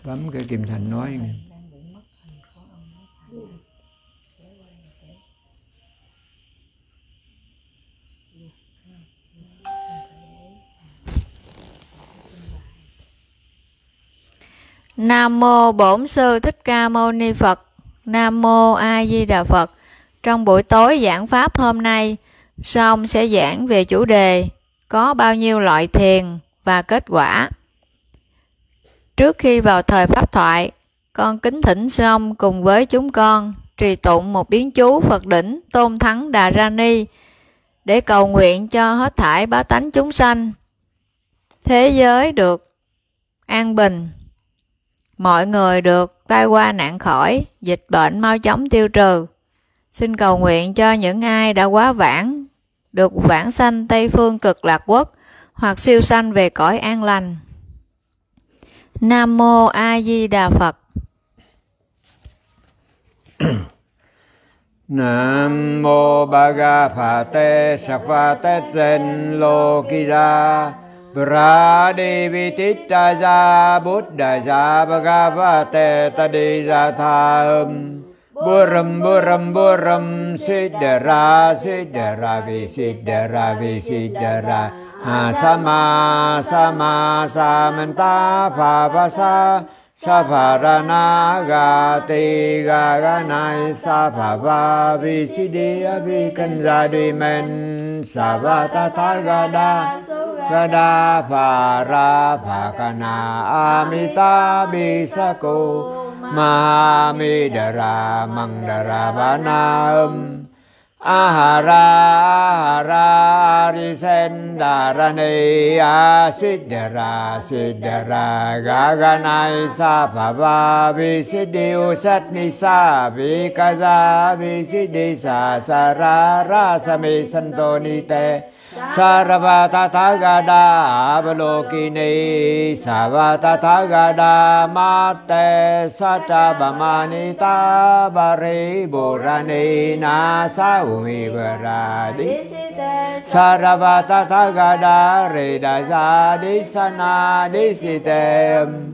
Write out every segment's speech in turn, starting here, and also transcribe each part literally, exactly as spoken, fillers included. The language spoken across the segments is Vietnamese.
bấm cái Kim Thành nói nghe. Nam mô Bổn Sư Thích Ca Mâu Ni Phật. Nam mô A Di Đà Phật. Trong buổi tối giảng pháp hôm nay, Song sẽ giảng về chủ đề có bao nhiêu loại thiền và kết quả. Trước khi vào thời pháp thoại, con kính thỉnh Song cùng với chúng con trì tụng một biến chú Phật đỉnh Tôn Thắng Đà Ra Ni để cầu nguyện cho hết thảy bá tánh chúng sanh, thế giới được an bình, mọi người được tai qua nạn khỏi, dịch bệnh mau chóng tiêu trừ. Xin cầu nguyện cho những ai đã quá vãng được vãng sanh Tây Phương Cực Lạc Quốc hoặc siêu sanh về cõi an lành. Nam mô A Di Đà Phật. Nam mô Bhagavate Sattva Sen Lokija Pradivitittaya Buddhaya Bhagavate Tadijatham Buram Buram Buram Siddhara Siddhara Visiddhara Visiddhara Asama Sama Samanta Bhavasa Saparana Gati Gaganai Sapava Visiddhi Abhikanja Dimen Savatata Gada Gada Para Bhakana Amita Bisako Mahamidara Mandara Banam Ahara Ahara Arisendarani Asiddhara Siddhara Gaganai Sapava Visiddhi Usatnisa Vikaza Visiddhi Sasara Rasami Santonite Sarvata Thagada Avalokini Savata Thagada Mate Sachabamanita Bari Burani Nasa Umi Varadi Sarvata Thagada Redaza Disana Disitem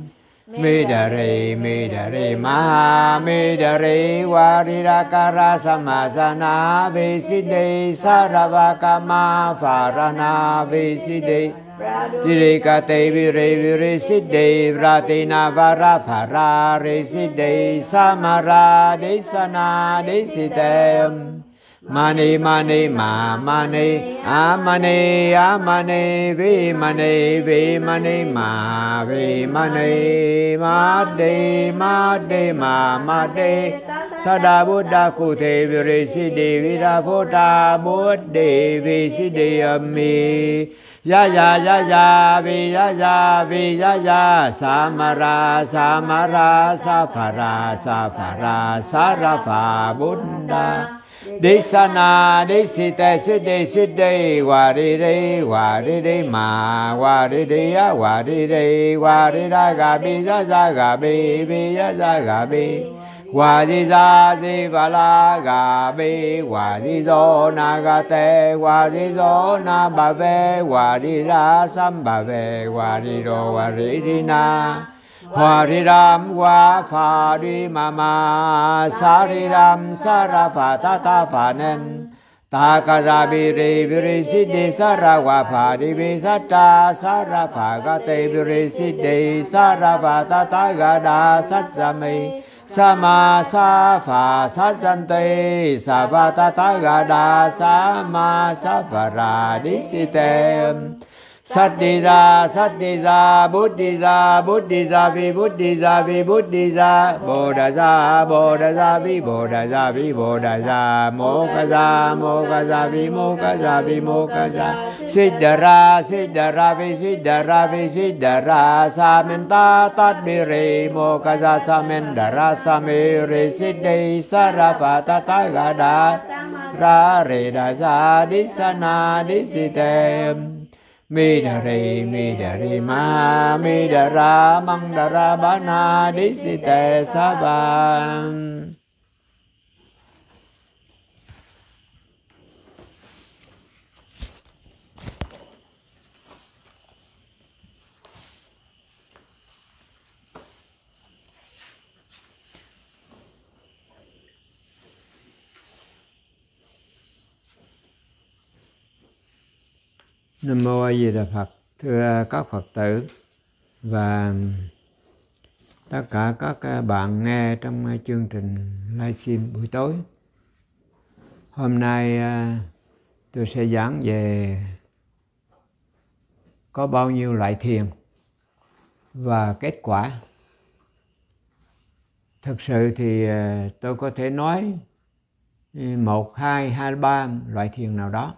Midari Midari Maha Midari Warirakara Samasana Visiddhi Saravakama Farana Visiddhi Dirikate Viri Viri Siddhi Vratina Vara Farari Siddhi Samara Disana Disitem Mani Mani Ma Mani Amani Amani Vi Mani Vi Mani Ma Vi Mani Madhi Madhi Ma Madhi Thada Buddha Kute Viri Siddhi Vira Phota Buddhi Vi Siddhi Ammi Ya ya ya ya vi ya ya vi ya ya Samara Samara Safara Safara Sarafa Buddha Disana Disite Siddhi Siddhi Wariri Wariri Ma Wariri Wariri Warira Gabi Zaza Gabi Viya Gabi Wadiza Zivala Gabi Wadizo Nagate Wadizo Nabave Wadira Sambave Wadido Waridina Hariram wa phari mama sariram sarafata tafanen takazabiri biri siddhi sarawa phari visata sarafagate biri siddhi sarafata tagada satsami sama safa satsanti savata tagada sama safara disitem Satthiza, Satthiza, Buddhiza, Buddhiza, Vi Buddhiza, Vi Buddhiza, Bodhaza, Bodhaza, Vi Bodhaza, Vi Bodhaza, Mokaza, Mokaza, Vi Mokaza, Vi Mokaza, Siddhara, Siddhara, Vi Siddhara, Vi Siddhara, Samenta, Tadbiri, Mokaza, Samendara, Samiri, Siddhi, Sarafata, Tagada, Raredaza, Disana, Disitem. Midari Midari Maha Midara Mandara Bana Disite Saban. Nam Mô A Di Đà Phật. Thưa các Phật tử và tất cả các bạn nghe trong chương trình livestream buổi tối. Hôm nay tôi sẽ giảng về có bao nhiêu loại thiền và kết quả. Thực sự thì tôi có thể nói một, hai, hai, ba loại thiền nào đó.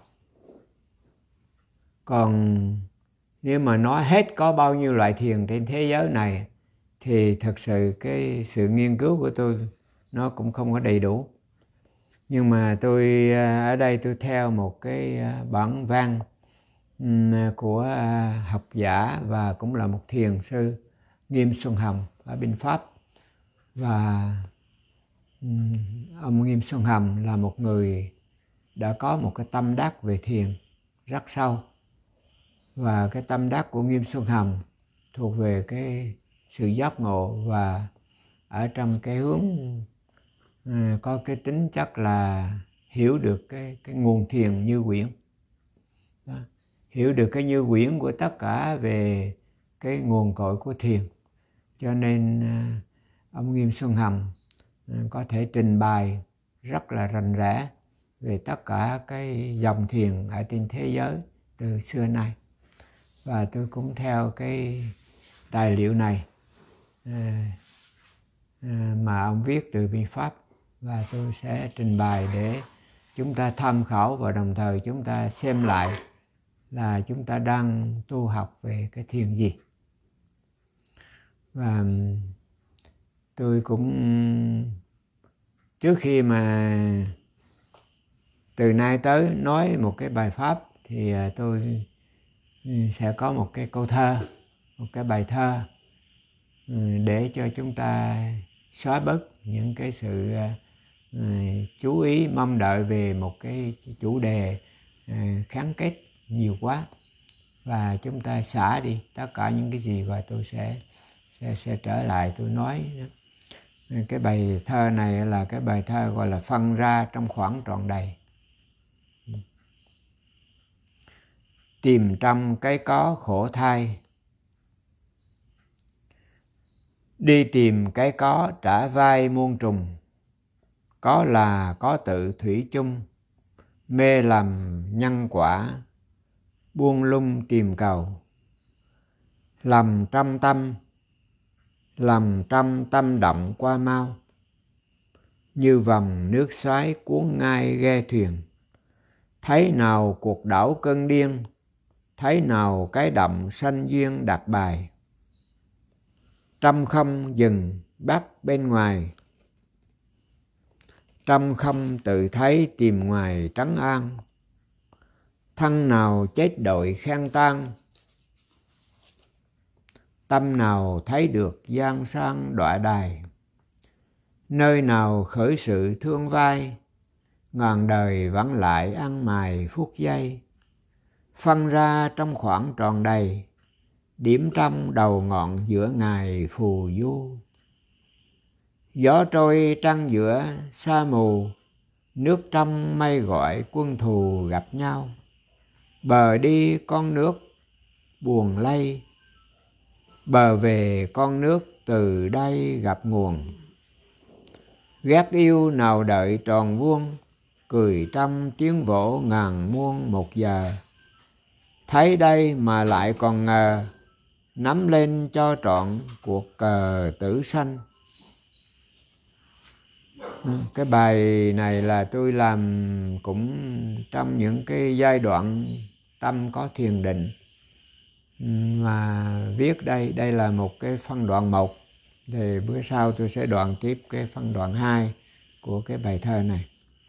Còn nếu mà nói hết có bao nhiêu loại thiền trên thế giới này thì thật sự cái sự nghiên cứu của tôi nó cũng không có đầy đủ. Nhưng mà tôi ở đây tôi theo một cái bản văn của học giả và cũng là một thiền sư Nghiêm Xuân Hồng ở bên Pháp. Và ông Nghiêm Xuân Hồng là một người đã có một cái tâm đắc về thiền rất sâu. Và cái tâm đắc của Nghiêm Xuân Hồng thuộc về cái sự giác ngộ và ở trong cái hướng uh, có cái tính chất là hiểu được cái, cái nguồn thiền như quyển. Đó. Hiểu được cái như quyển của tất cả về cái nguồn cội của thiền. Cho nên uh, ông Nghiêm Xuân Hồng uh, có thể trình bày rất là rành rẽ về tất cả cái dòng thiền ở trên thế giới từ xưa nay. Và tôi cũng theo cái tài liệu này à, à, mà ông viết từ bên Pháp, và tôi sẽ trình bày để chúng ta tham khảo và đồng thời chúng ta xem lại là chúng ta đang tu học về cái thiền gì. Và tôi cũng trước khi mà từ nay tới nói một cái bài pháp thì tôi sẽ có một cái câu thơ, một cái bài thơ để cho chúng ta xóa bớt những cái sự uh, chú ý mong đợi về một cái chủ đề uh, kháng kết nhiều quá, và chúng ta xả đi tất cả những cái gì và tôi sẽ sẽ sẽ trở lại tôi nói. Cái bài thơ này là cái bài thơ gọi là phân ra trong khoảng tròn đầy. Tìm trăm cái có khổ thai, đi tìm cái có trả vai muôn trùng. Có là có tự thủy chung, mê lầm nhân quả, buông lung tìm cầu. Lầm trăm tâm, lầm trăm tâm động qua mau, như vòng nước xoáy cuốn ngai ghe thuyền. Thấy nào cuộc đảo cơn điên, thấy nào cái động sanh duyên đặt bài. Trăm không dừng bắt bên ngoài, trăm không tự thấy tìm ngoài trắng an. Thân nào chết đội khen tan, tâm nào thấy được gian sang đọa đài. Nơi nào khởi sự thương vai, ngàn đời vẫn lại ăn mài phút giây. Phân ra trong khoảng tròn đầy, điểm trăm đầu ngọn giữa ngày phù du. Gió trôi trăng giữa sa mù, nước trong mây gọi quân thù gặp nhau. Bờ đi con nước buồn lây, bờ về con nước từ đây gặp nguồn. Ghét yêu nào đợi tròn vuông, cười trăm tiếng vỗ ngàn muôn một giờ. Thấy đây mà lại còn ngờ, nắm lên cho trọn cuộc cờ tử sanh. Cái bài này là tôi làm cũng trong những cái giai đoạn tâm có thiền định mà viết đây. Đây là một cái phân đoạn một. Thì bữa sau tôi sẽ đoạn tiếp cái phân đoạn hai của cái bài thơ này.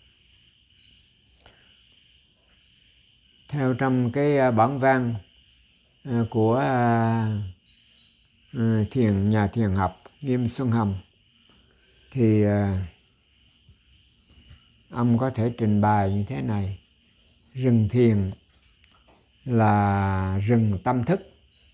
Theo trong cái bản văn của thiền nhà thiền học Nghiêm Xuân Hồng thì ông có thể trình bày như thế này: rừng thiền là rừng tâm thức.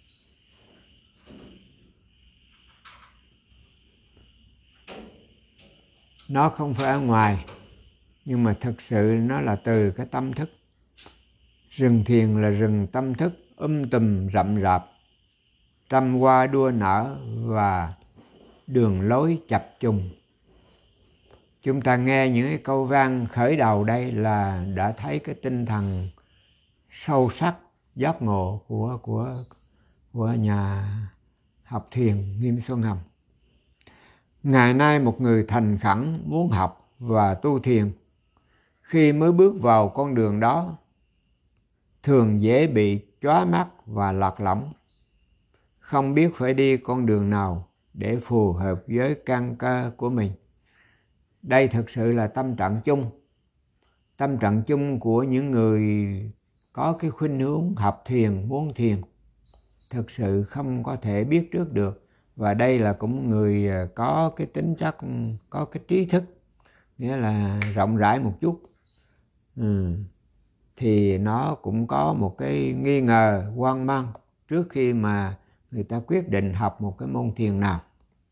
Nó không phải ở ngoài, nhưng mà thực sự nó là từ cái tâm thức. Rừng thiền là rừng tâm thức um tùm rậm rạp, trăm hoa đua nở và đường lối chập trùng. Chúng ta nghe những cái câu văn khởi đầu đây là đã thấy cái tinh thần sâu sắc giác ngộ của của của nhà học thiền Nghiêm Xuân Hồng. Ngày nay một người thành khẩn muốn học và tu thiền, khi mới bước vào con đường đó thường dễ bị chóa mắt và lạc lõng, không biết phải đi con đường nào để phù hợp với căn cơ của mình. Đây thực sự là tâm trạng chung, tâm trạng chung của những người có cái khuynh hướng học thiền, muốn thiền. Thực sự không có thể biết trước được. Và đây là cũng người có cái tính chất, có cái trí thức, nghĩa là rộng rãi một chút. Ừ. Thì nó cũng có một cái nghi ngờ, hoang mang trước khi mà người ta quyết định học một cái môn thiền nào.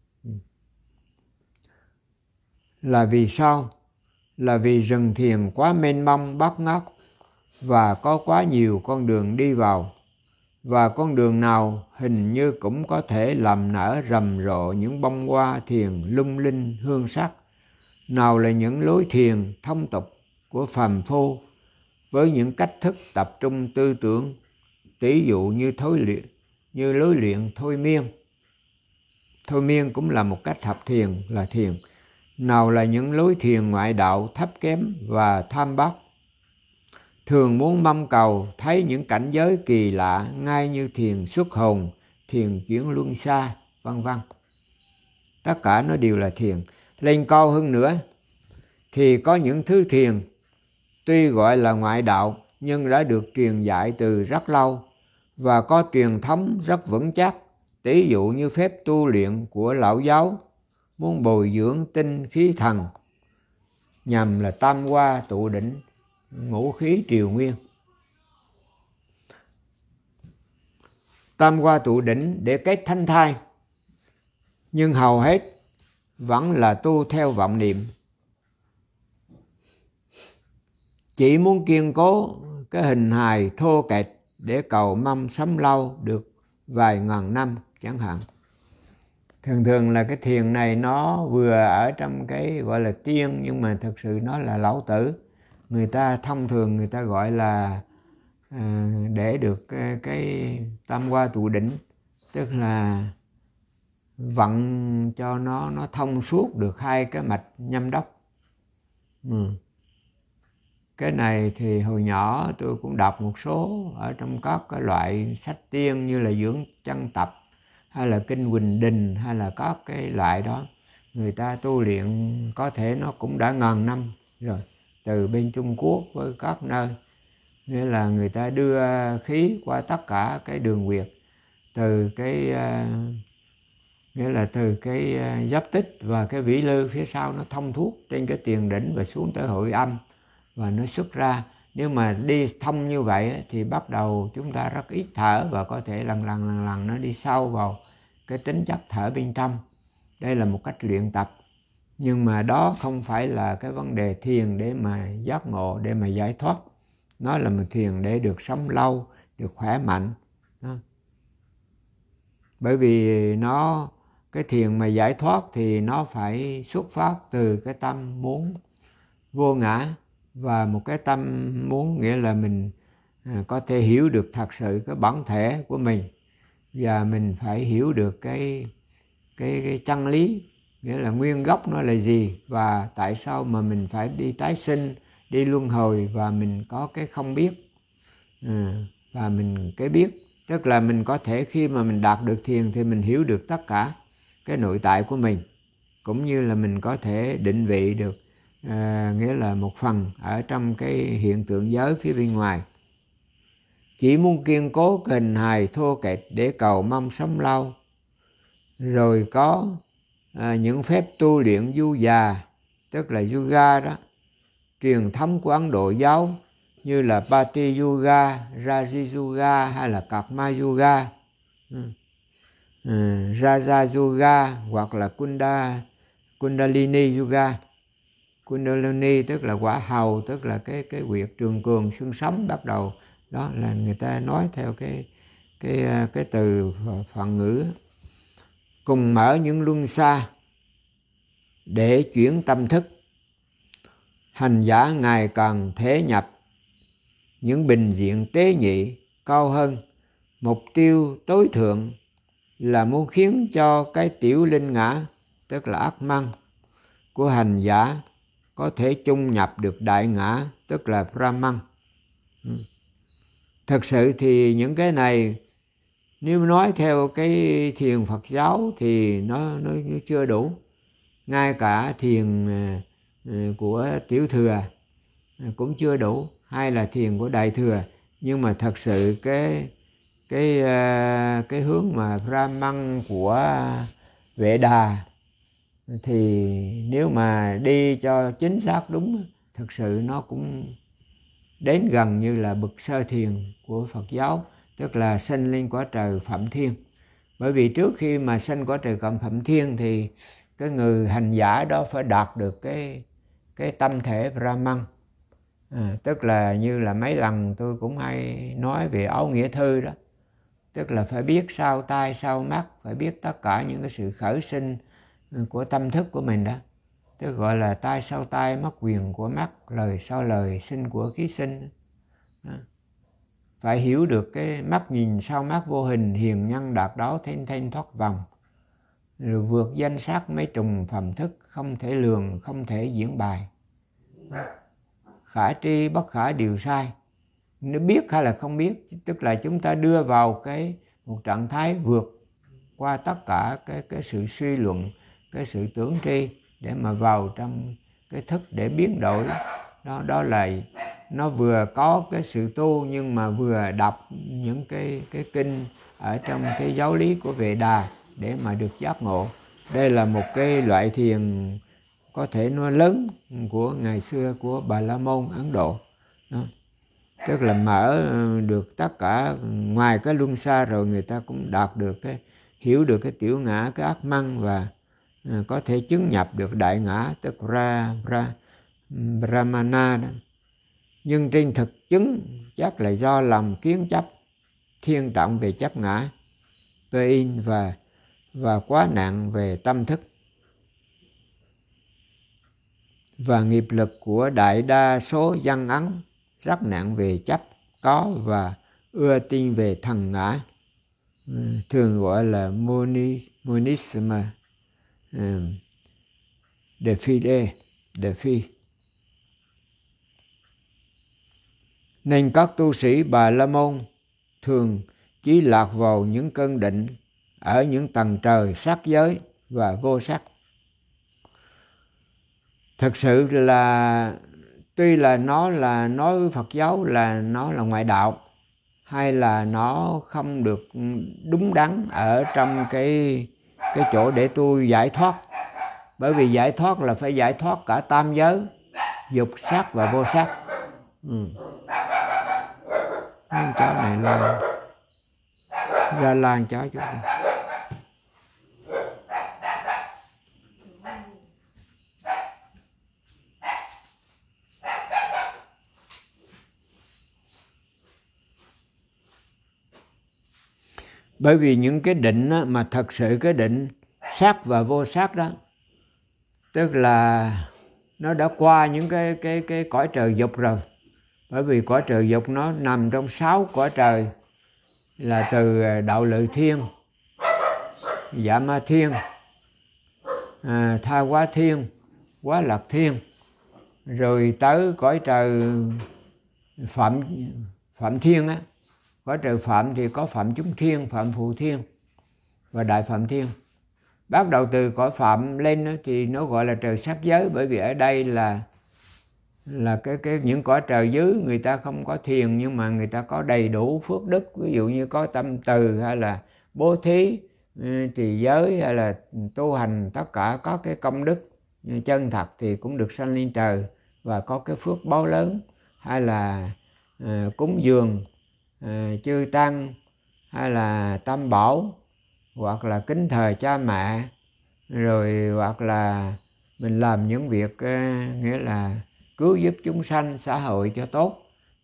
Là vì sao? Là vì rừng thiền quá mênh mông bát ngát và có quá nhiều con đường đi vào, và con đường nào hình như cũng có thể làm nở rầm rộ những bông hoa thiền lung linh hương sắc. Nào là những lối thiền thông tục của phàm phu với những cách thức tập trung tư tưởng, tỷ dụ như thôi luyện, như lối luyện thôi miên. Thôi miên cũng là một cách học thiền, là thiền. Nào là những lối thiền ngoại đạo thấp kém và tham bác, thường muốn mong cầu thấy những cảnh giới kỳ lạ ngay như thiền xuất hồn, thiền chuyển luân xa, vân vân. Tất cả nó đều là thiền. Lên cao hơn nữa thì có những thứ thiền tuy gọi là ngoại đạo nhưng đã được truyền dạy từ rất lâu và có truyền thống rất vững chắc. Tỷ dụ như phép tu luyện của lão giáo muốn bồi dưỡng tinh khí thần nhằm là tam hoa tụ đỉnh, ngũ khí triều nguyên. Tam hoa tụ đỉnh để kết thánh thai, nhưng hầu hết vẫn là tu theo vọng niệm, chỉ muốn kiên cố cái hình hài thô kệch để cầu mong sống lâu được vài ngàn năm chẳng hạn. Thường thường là cái thiền này nó vừa ở trong cái gọi là tiên, nhưng mà thực sự nó là lão tử. Người ta thông thường người ta gọi là à, để được cái, cái tam hoa tụ đỉnh, tức là vận cho nó nó thông suốt được hai cái mạch nhâm đốc. Ừ. Cái này thì hồi nhỏ tôi cũng đọc một số ở trong các cái loại sách tiên như là Dưỡng Chân Tập hay là Kinh Huỳnh Đình hay là các cái loại đó. Người ta tu luyện có thể nó cũng đã ngàn năm rồi, từ bên Trung Quốc với các nơi. Nghĩa là người ta đưa khí qua tất cả cái đường huyệt, từ cái uh, nghĩa là từ cái uh, giáp tích và cái vĩ lư phía sau nó thông thuốc trên cái tiền đỉnh và xuống tới hội âm và nó xuất ra. Nếu mà đi thông như vậy thì bắt đầu chúng ta rất ít thở và có thể lần lần lần lần nó đi sâu vào cái tính chất thở bên trong. Đây là một cách luyện tập, nhưng mà đó không phải là cái vấn đề thiền để mà giác ngộ, để mà giải thoát. Nó là một thiền để được sống lâu, được khỏe mạnh. Đó. Bởi vì nó cái thiền mà giải thoát thì nó phải xuất phát từ cái tâm muốn vô ngã, và một cái tâm muốn nghĩa là mình có thể hiểu được thật sự cái bản thể của mình, và mình phải hiểu được cái cái, cái chân lý, nghĩa là nguyên gốc nó là gì và tại sao mà mình phải đi tái sinh, đi luân hồi, và mình có cái không biết à, và mình cái biết, tức là mình có thể khi mà mình đạt được thiền thì mình hiểu được tất cả cái nội tại của mình, cũng như là mình có thể định vị được à, nghĩa là một phần ở trong cái hiện tượng giới phía bên ngoài. Chỉ muốn kiên cố cái hình hài thô kệch để cầu mong sống lâu, rồi có à, những phép tu luyện du già, tức là yoga đó, truyền thống của Ấn Độ giáo như là Bhakti Yoga, Raji Yoga hay là Karma Yoga, ừ. Ừ, Raja Yoga hoặc là Kunda, Kundalini Yoga. Kundalini tức là quả hầu, tức là cái cái huyệt trường cường xương sống bắt đầu Đó là người ta nói theo cái cái cái từ Phạn ngữ. Cùng mở những luân xa để chuyển tâm thức. Hành giả ngày càng thể nhập những bình diện tế nhị cao hơn. Mục tiêu tối thượng là muốn khiến cho cái tiểu linh ngã, tức là ác măng của hành giả, có thể chung nhập được đại ngã, tức là Brahman. Thật sự thì những cái này nếu nói theo cái thiền Phật giáo thì nó, nó chưa đủ. Ngay cả thiền của tiểu thừa cũng chưa đủ, hay là thiền của đại thừa. Nhưng mà thật sự cái cái cái hướng mà Brahman của Vệ Đà thì nếu mà đi cho chính xác đúng, thực sự nó cũng đến gần như là bậc sơ thiền của Phật giáo, tức là sanh lên cõi trời Phạm Thiên. Bởi vì trước khi mà sanh cõi trời Phạm Thiên thì cái người hành giả đó phải đạt được cái cái tâm thể Brahman. À, tức là như là mấy lần tôi cũng hay nói về áo nghĩa thư đó, tức là phải biết sau tai sau mắt, phải biết tất cả những cái sự khởi sinh của tâm thức của mình đó, tức gọi là tai sau tai, mắt quyền của mắt, lời sau lời, sinh của khí sinh. Đó. Phải hiểu được cái mắt nhìn sau mắt vô hình, hiền nhân đạt đó thanh thanh thoát vòng, rồi vượt danh sắc mấy trùng phẩm thức, không thể lường, không thể diễn bài. Đó. Khả tri bất khả điều sai. Nếu biết hay là không biết, tức là chúng ta đưa vào cái một trạng thái vượt qua tất cả cái, cái sự suy luận, cái sự tưởng tri, để mà vào trong cái thức để biến đổi. Đó, đó là nó vừa có cái sự tu, nhưng mà vừa đọc những cái, cái kinh ở trong cái giáo lý của Vệ Đà để mà được giác ngộ. Đây là một cái loại thiền có thể nói lớn của ngày xưa của Bà La Môn Ấn Độ. Đó. Tức là mở được tất cả, ngoài cái luân xa rồi người ta cũng đạt được cái, hiểu được cái tiểu ngã, cái ác măng, và có thể chứng nhập được đại ngã, tức ra, ra Brahmana đó. Nhưng trên thực chứng chắc là do lòng kiến chấp thiên trọng về chấp ngã, in và và quá nặng về tâm thức, và nghiệp lực của đại đa số dân Ấn rất nặng về chấp có và ưa tin về thần ngã, thường gọi là moni, monism, de fide, de phi. Nên các tu sĩ Bà La Môn thường chỉ lạc vào những cơn định ở những tầng trời sắc giới và vô sắc. Thật sự là tuy là nó là nói với Phật giáo là nó là ngoại đạo, hay là nó không được đúng đắn ở trong cái cái chỗ để tôi giải thoát. Bởi vì giải thoát là phải giải thoát cả tam giới, dục sắc và vô sắc. Ừ. Con chó này là ra lan chó chút đi. Bởi vì những cái định á, mà thật sự cái định sắc và vô sắc đó, tức là nó đã qua những cái cái cái cõi trời dục rồi. Bởi vì cõi trời dục nó nằm trong sáu cõi trời, là từ đạo lự thiên, dạ ma thiên, à, tha hóa thiên, quá lạc thiên, rồi tới cõi trời phạm phạm thiên á. Cõi trời phạm thì có phạm chúng thiên, phạm phụ thiên và đại phạm thiên. Bắt đầu từ cõi phạm lên đó, thì nó gọi là trời sắc giới, bởi vì ở đây là là cái cái những cõi trời dưới người ta không có thiền, nhưng mà người ta có đầy đủ phước đức, ví dụ như có tâm từ, hay là bố thí, trì giới, hay là tu hành, tất cả có cái công đức chân thật thì cũng được sanh lên trời và có cái phước báo lớn, hay là uh, cúng dường uh, chư tăng, hay là tam bảo, hoặc là kính thờ cha mẹ, rồi hoặc là mình làm những việc uh, nghĩa là cứu giúp chúng sanh xã hội cho tốt,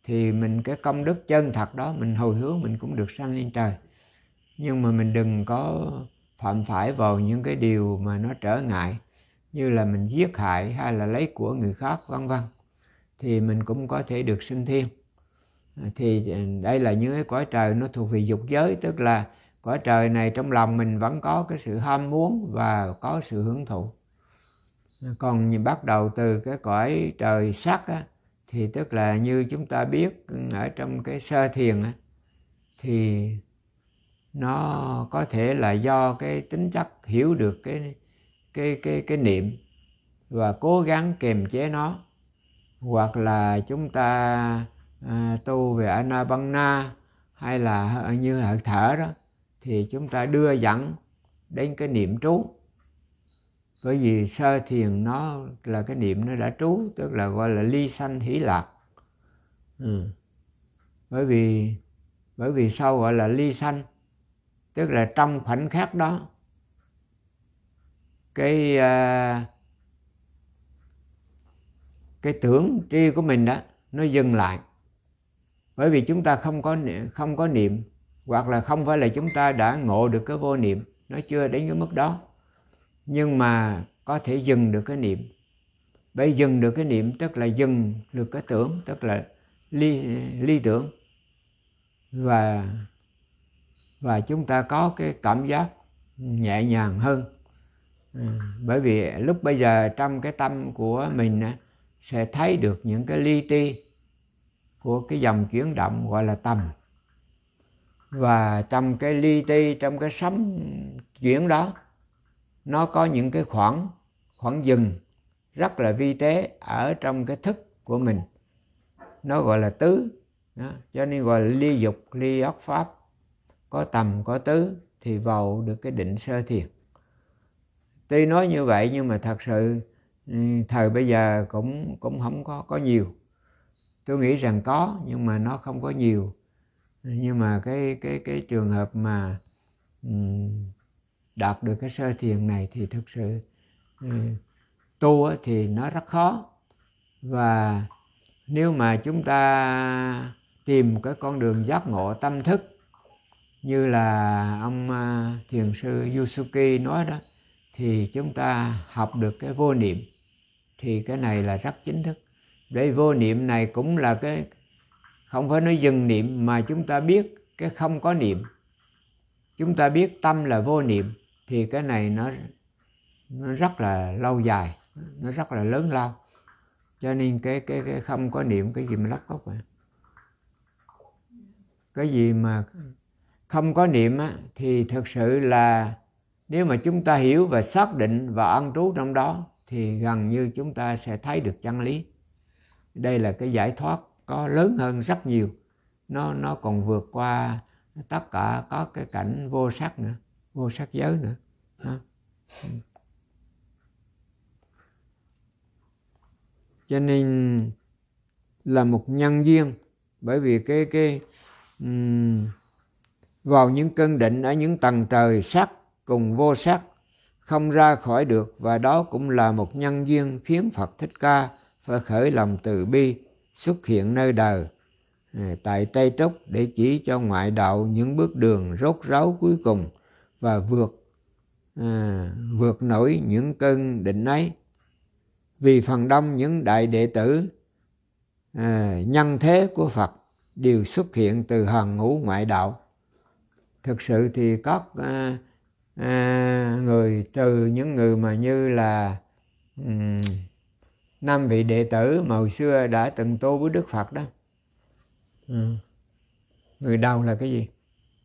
thì mình cái công đức chân thật đó mình hồi hướng mình cũng được sanh lên trời. Nhưng mà mình đừng có phạm phải vào những cái điều mà nó trở ngại, như là mình giết hại hay là lấy của người khác vân vân, thì mình cũng có thể được sinh thiên. Thì đây là những cái cõi trời nó thuộc về dục giới, tức là cõi trời này trong lòng mình vẫn có cái sự ham muốn và có sự hưởng thụ. Còn bắt đầu từ cái cõi trời sắc á, thì tức là như chúng ta biết ở trong cái sơ thiền á, thì nó có thể là do cái tính chất hiểu được cái cái cái cái niệm và cố gắng kiềm chế nó, hoặc là chúng ta à, tu về Anapanna hay là như là thở đó, thì chúng ta đưa dẫn đến cái niệm trú. Bởi vì sơ thiền nó là cái niệm nó đã trú, tức là gọi là ly sanh hỷ lạc. Ừ. Bởi vì bởi vì sao gọi là ly sanh? Tức là trong khoảnh khắc đó cái uh, cái tưởng tri của mình đó nó dừng lại. Bởi vì chúng ta không có không có niệm, hoặc là không phải là chúng ta đã ngộ được cái vô niệm, nó chưa đến cái mức đó, nhưng mà có thể dừng được cái niệm. Bởi dừng được cái niệm tức là dừng được cái tưởng, tức là ly ly tưởng, và và chúng ta có cái cảm giác nhẹ nhàng hơn. À, bởi vì lúc bây giờ trong cái tâm của mình á, sẽ thấy được những cái li ti của cái dòng chuyển động gọi là tầm. Và trong cái li ti, trong cái sấm chuyển đó, nó có những cái khoảng khoảng dừng rất là vi tế ở trong cái thức của mình. Nó gọi là tứ. Đó. Cho nên gọi là ly dục, ly óc pháp. Có tầm, có tứ thì vào được cái định sơ thiền. Tuy nói như vậy nhưng mà thật sự thời bây giờ cũng cũng không có có nhiều. Tôi nghĩ rằng có nhưng mà nó không có nhiều. Nhưng mà cái cái cái trường hợp mà um, đạt được cái sơ thiền này thì thực sự um, tu thì nó rất khó. Và nếu mà chúng ta tìm cái con đường giác ngộ tâm thức như là ông uh, thiền sư Yusuki nói đó, thì chúng ta học được cái vô niệm, thì cái này là rất chính thức. Để vô niệm này cũng là cái, không phải nói dừng niệm, mà chúng ta biết cái không có niệm, chúng ta biết tâm là vô niệm, thì cái này nó, nó rất là lâu dài, nó rất là lớn lao. Cho nên cái, cái, cái không có niệm, cái gì mà lóc cốc vậy? Cái gì mà không có niệm á, thì thực sự là nếu mà chúng ta hiểu và xác định và an trú trong đó, thì gần như chúng ta sẽ thấy được chân lý. Đây là cái giải thoát có lớn hơn rất nhiều. Nó, nó còn vượt qua tất cả, có cái cảnh vô sắc nữa, vô sắc giới nữa. Đó. Cho nên là một nhân duyên. Bởi vì cái, cái um, vào những cơn định ở những tầng trời sắc cùng vô sắc không ra khỏi được, và đó cũng là một nhân duyên khiến Phật Thích Ca phải khởi lòng từ bi xuất hiện nơi đời tại Tây Trúc để chỉ cho ngoại đạo những bước đường rốt ráo cuối cùng và vượt à, vượt nổi những cơn định ấy. Vì phần đông những đại đệ tử à, nhân thế của Phật đều xuất hiện từ hàng ngũ ngoại đạo. Thực sự thì có à, à, người, từ những người mà như là um, năm vị đệ tử mà hồi xưa đã từng tu với Đức Phật đó. Ừ. Người đầu là cái gì?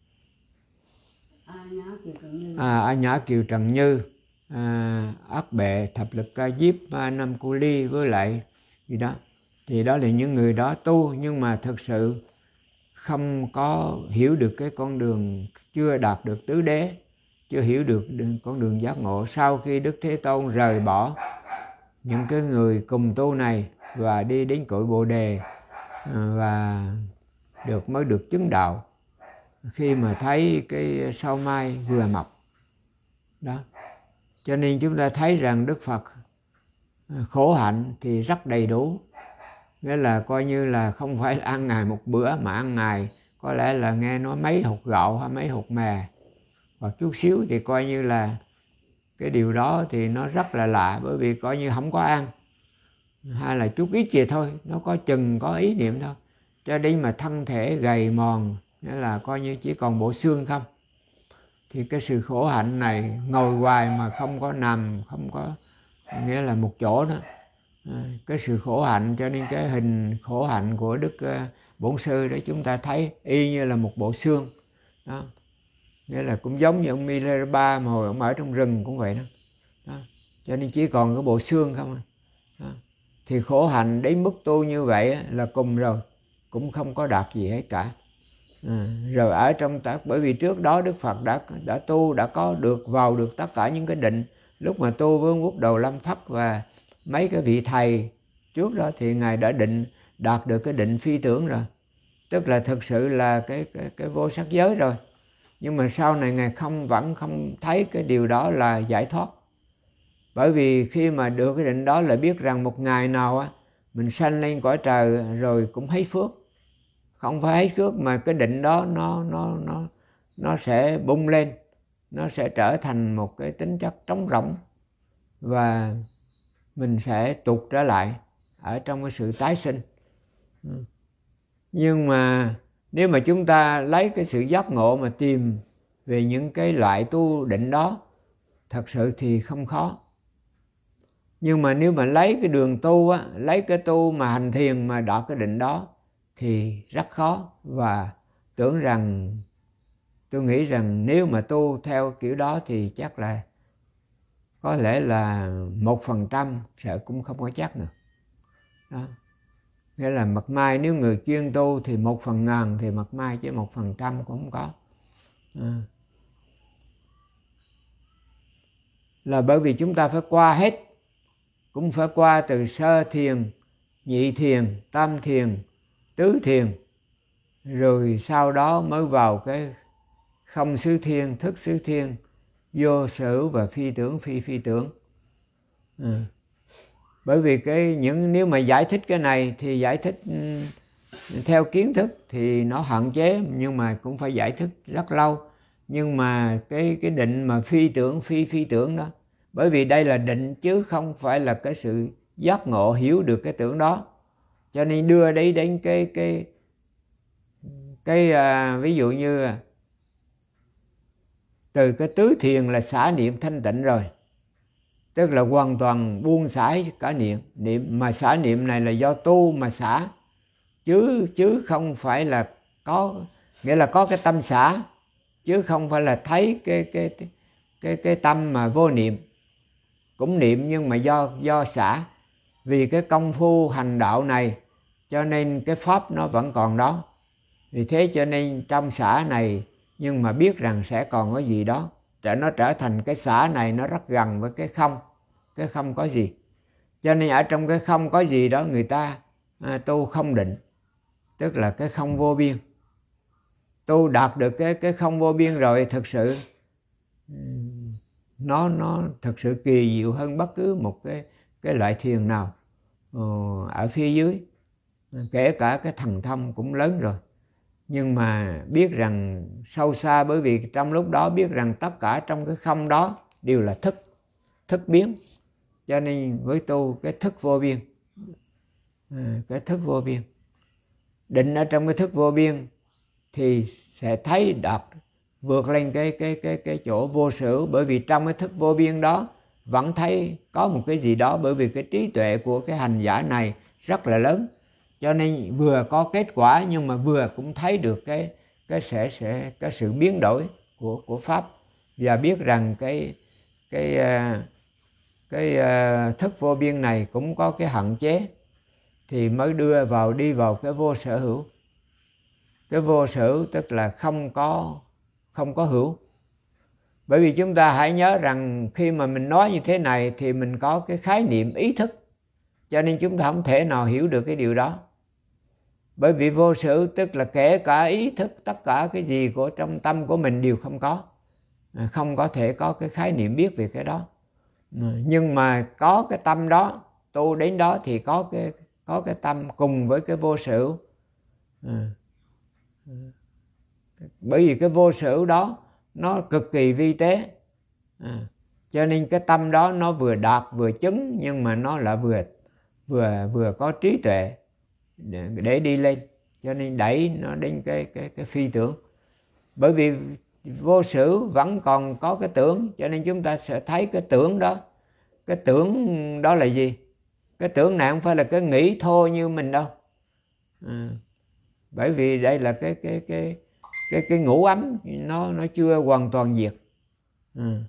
À, A Nhã Kiều Trần Như, à, Ác Bệ, Thập Lực Ca Diếp, Nam Cu Ly với lại gì đó. Thì đó là những người đó tu nhưng mà thực sự không có hiểu được cái con đường, chưa đạt được tứ đế, chưa hiểu được con đường giác ngộ. Sau khi Đức Thế Tôn rời bỏ những cái người cùng tu này và đi đến cội Bồ Đề và được mới được chứng đạo, khi mà thấy cái sao mai vừa mọc đó. Cho nên chúng ta thấy rằng Đức Phật khổ hạnh thì rất đầy đủ, Nghĩa là coi như là không phải là ăn ngày một bữa, mà ăn ngày có lẽ là nghe nói mấy hột gạo hay mấy hột mè hoặc chút xíu, thì coi như là cái điều đó thì nó rất là lạ, bởi vì coi như không có ăn, hay là chút ít gì thôi, nó có chừng có ý niệm thôi, cho đến mà thân thể gầy mòn, nghĩa là coi như chỉ còn bộ xương không. Thì cái sự khổ hạnh này ngồi hoài mà không có nằm, không có nghĩa là một chỗ đó, cái sự khổ hạnh, cho nên cái hình khổ hạnh của Đức Bổn Sư đó chúng ta thấy y như là một bộ xương đó. Nghĩa là cũng giống như ông Milarepa mà hồi ông ở trong rừng cũng vậy đó, đó. Cho nên chỉ còn cái bộ xương không đó. Thì khổ hạnh đến mức tu như vậy là cùng rồi, cũng không có đạt gì hết cả. À, rồi ở trong tất, bởi vì trước đó Đức Phật đã đã tu, đã có được vào được tất cả những cái định. Lúc mà tu với Quốc Đầu Lâm Phất và mấy cái vị thầy trước đó thì Ngài đã định đạt được cái định phi tưởng rồi, tức là thực sự là cái cái, cái vô sắc giới rồi. Nhưng mà sau này Ngài không vẫn không thấy cái điều đó là giải thoát. Bởi vì khi mà được cái định đó là biết rằng một ngày nào á mình sanh lên cõi trời rồi cũng thấy phước. Không phải thấy phước mà cái định đó nó nó nó nó sẽ bung lên, nó sẽ trở thành một cái tính chất trống rỗng và mình sẽ tụt trở lại ở trong cái sự tái sinh. Nhưng mà nếu mà chúng ta lấy cái sự giác ngộ mà tìm về những cái loại tu định đó, thật sự thì không khó. Nhưng mà nếu mà lấy cái đường tu á, lấy cái tu mà hành thiền mà đạt cái định đó thì rất khó. Và tưởng rằng, tôi nghĩ rằng nếu mà tu theo kiểu đó thì chắc là có lẽ là một phần trăm sợ cũng không có chắc nữa. Đó. Nghĩa là mật mai nếu người chuyên tu thì một phần ngàn thì mật mai, chứ một phần trăm cũng không có. À. Là bởi vì chúng ta phải qua hết, cũng phải qua từ sơ thiền, nhị thiền, tam thiền, tứ thiền, rồi sau đó mới vào cái không xứ thiền, thức xứ thiền, vô sở và phi tưởng, phi phi tưởng. À. Bởi vì cái những nếu mà giải thích cái này thì giải thích theo kiến thức thì nó hạn chế, nhưng mà cũng phải giải thích rất lâu. Nhưng mà cái cái định mà phi tưởng, phi phi tưởng đó, bởi vì đây là định chứ không phải là cái sự giác ngộ hiểu được cái tưởng đó, cho nên đưa đi đến cái cái cái à, ví dụ như từ cái tứ thiền là xả niệm thanh tịnh rồi, tức là hoàn toàn buông xả cả niệm niệm mà xả niệm này là do tu mà xả, chứ chứ không phải là có, nghĩa là có cái tâm xả, chứ không phải là thấy cái cái cái cái, cái tâm mà vô niệm, cũng niệm nhưng mà do do xả. Vì cái công phu hành đạo này cho nên cái pháp nó vẫn còn đó. Vì thế cho nên trong xả này, nhưng mà biết rằng sẽ còn có gì đó, để nó trở thành cái xả này nó rất gần với cái không, cái không có gì. Cho nên ở trong cái không có gì đó người ta à, tu không định, tức là cái không vô biên. Tu đạt được cái cái không vô biên rồi, thực sự nó nó thực sự kỳ diệu hơn bất cứ một cái cái loại thiền nào ở phía dưới, kể cả cái thần thông cũng lớn rồi. Nhưng mà biết rằng sâu xa, bởi vì trong lúc đó biết rằng tất cả trong cái không đó đều là thức, thức biến. Cho nên với tu cái thức vô biên, à, cái thức vô biên, định ở trong cái thức vô biên thì sẽ thấy đạt vượt lên cái cái cái cái chỗ vô sở. Bởi vì trong cái thức vô biên đó vẫn thấy có một cái gì đó, bởi vì cái trí tuệ của cái hành giả này rất là lớn, cho nên vừa có kết quả nhưng mà vừa cũng thấy được cái cái sẽ sẽ cái sự biến đổi của của pháp, và biết rằng cái cái cái, cái thức vô biên này cũng có cái hạn chế, thì mới đưa vào đi vào cái vô sở hữu. Cái vô sở hữu tức là không có không có hữu. Bởi vì chúng ta hãy nhớ rằng khi mà mình nói như thế này thì mình có cái khái niệm ý thức, cho nên chúng ta không thể nào hiểu được cái điều đó. Bởi vì vô sở hữu tức là kể cả ý thức, tất cả cái gì của trong tâm của mình đều không có, không có thể có cái khái niệm biết về cái đó. Nhưng mà có cái tâm đó, tu đến đó thì có cái có cái tâm cùng với cái vô sở. À. Bởi vì cái vô sở đó nó cực kỳ vi tế. À. Cho nên cái tâm đó nó vừa đạt vừa chứng, nhưng mà nó là vừa vừa vừa có trí tuệ để, để đi lên, cho nên đẩy nó đến cái cái cái phi tưởng. Bởi vì vô sở vẫn còn có cái tưởng, cho nên chúng ta sẽ thấy cái tưởng đó. Cái tưởng đó là gì? Cái tưởng này không phải là cái nghĩ thô như mình đâu. À. Bởi vì đây là cái cái cái cái cái ngũ ấm nó nó chưa hoàn toàn diệt. À.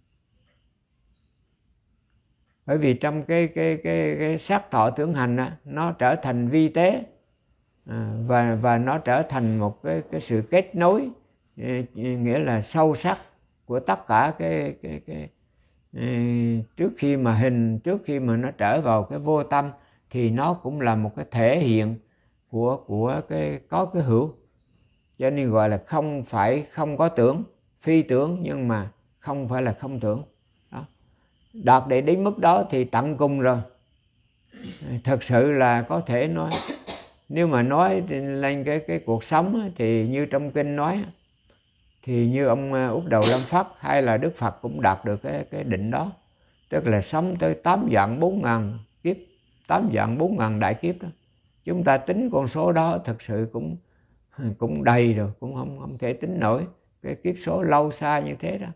Bởi vì trong cái cái cái cái sắc thọ tưởng hành á, nó trở thành vi tế. À, và và nó trở thành một cái cái sự kết nối, nghĩa là sâu sắc của tất cả cái cái cái, cái trước khi mà hình trước khi mà nó trở vào cái vô tâm thì nó cũng là một cái thể hiện của của cái có cái hữu. Cho nên gọi là không phải không có tưởng, phi tưởng, nhưng mà không phải là không tưởng. Đó. Đạt để đến mức đó thì tận cùng rồi. Thật sự là có thể nói, nếu mà nói lên cái cái cuộc sống thì như trong kinh nói, thì như ông Úc Đầu Lâm Phát hay là Đức Phật cũng đạt được cái cái định đó, tức là sống tới tám vạn bốn ngàn kiếp, tám vạn bốn ngàn đại kiếp đó. Chúng ta tính con số đó thật sự cũng cũng đầy rồi, cũng không không thể tính nổi cái kiếp số lâu xa như thế đó.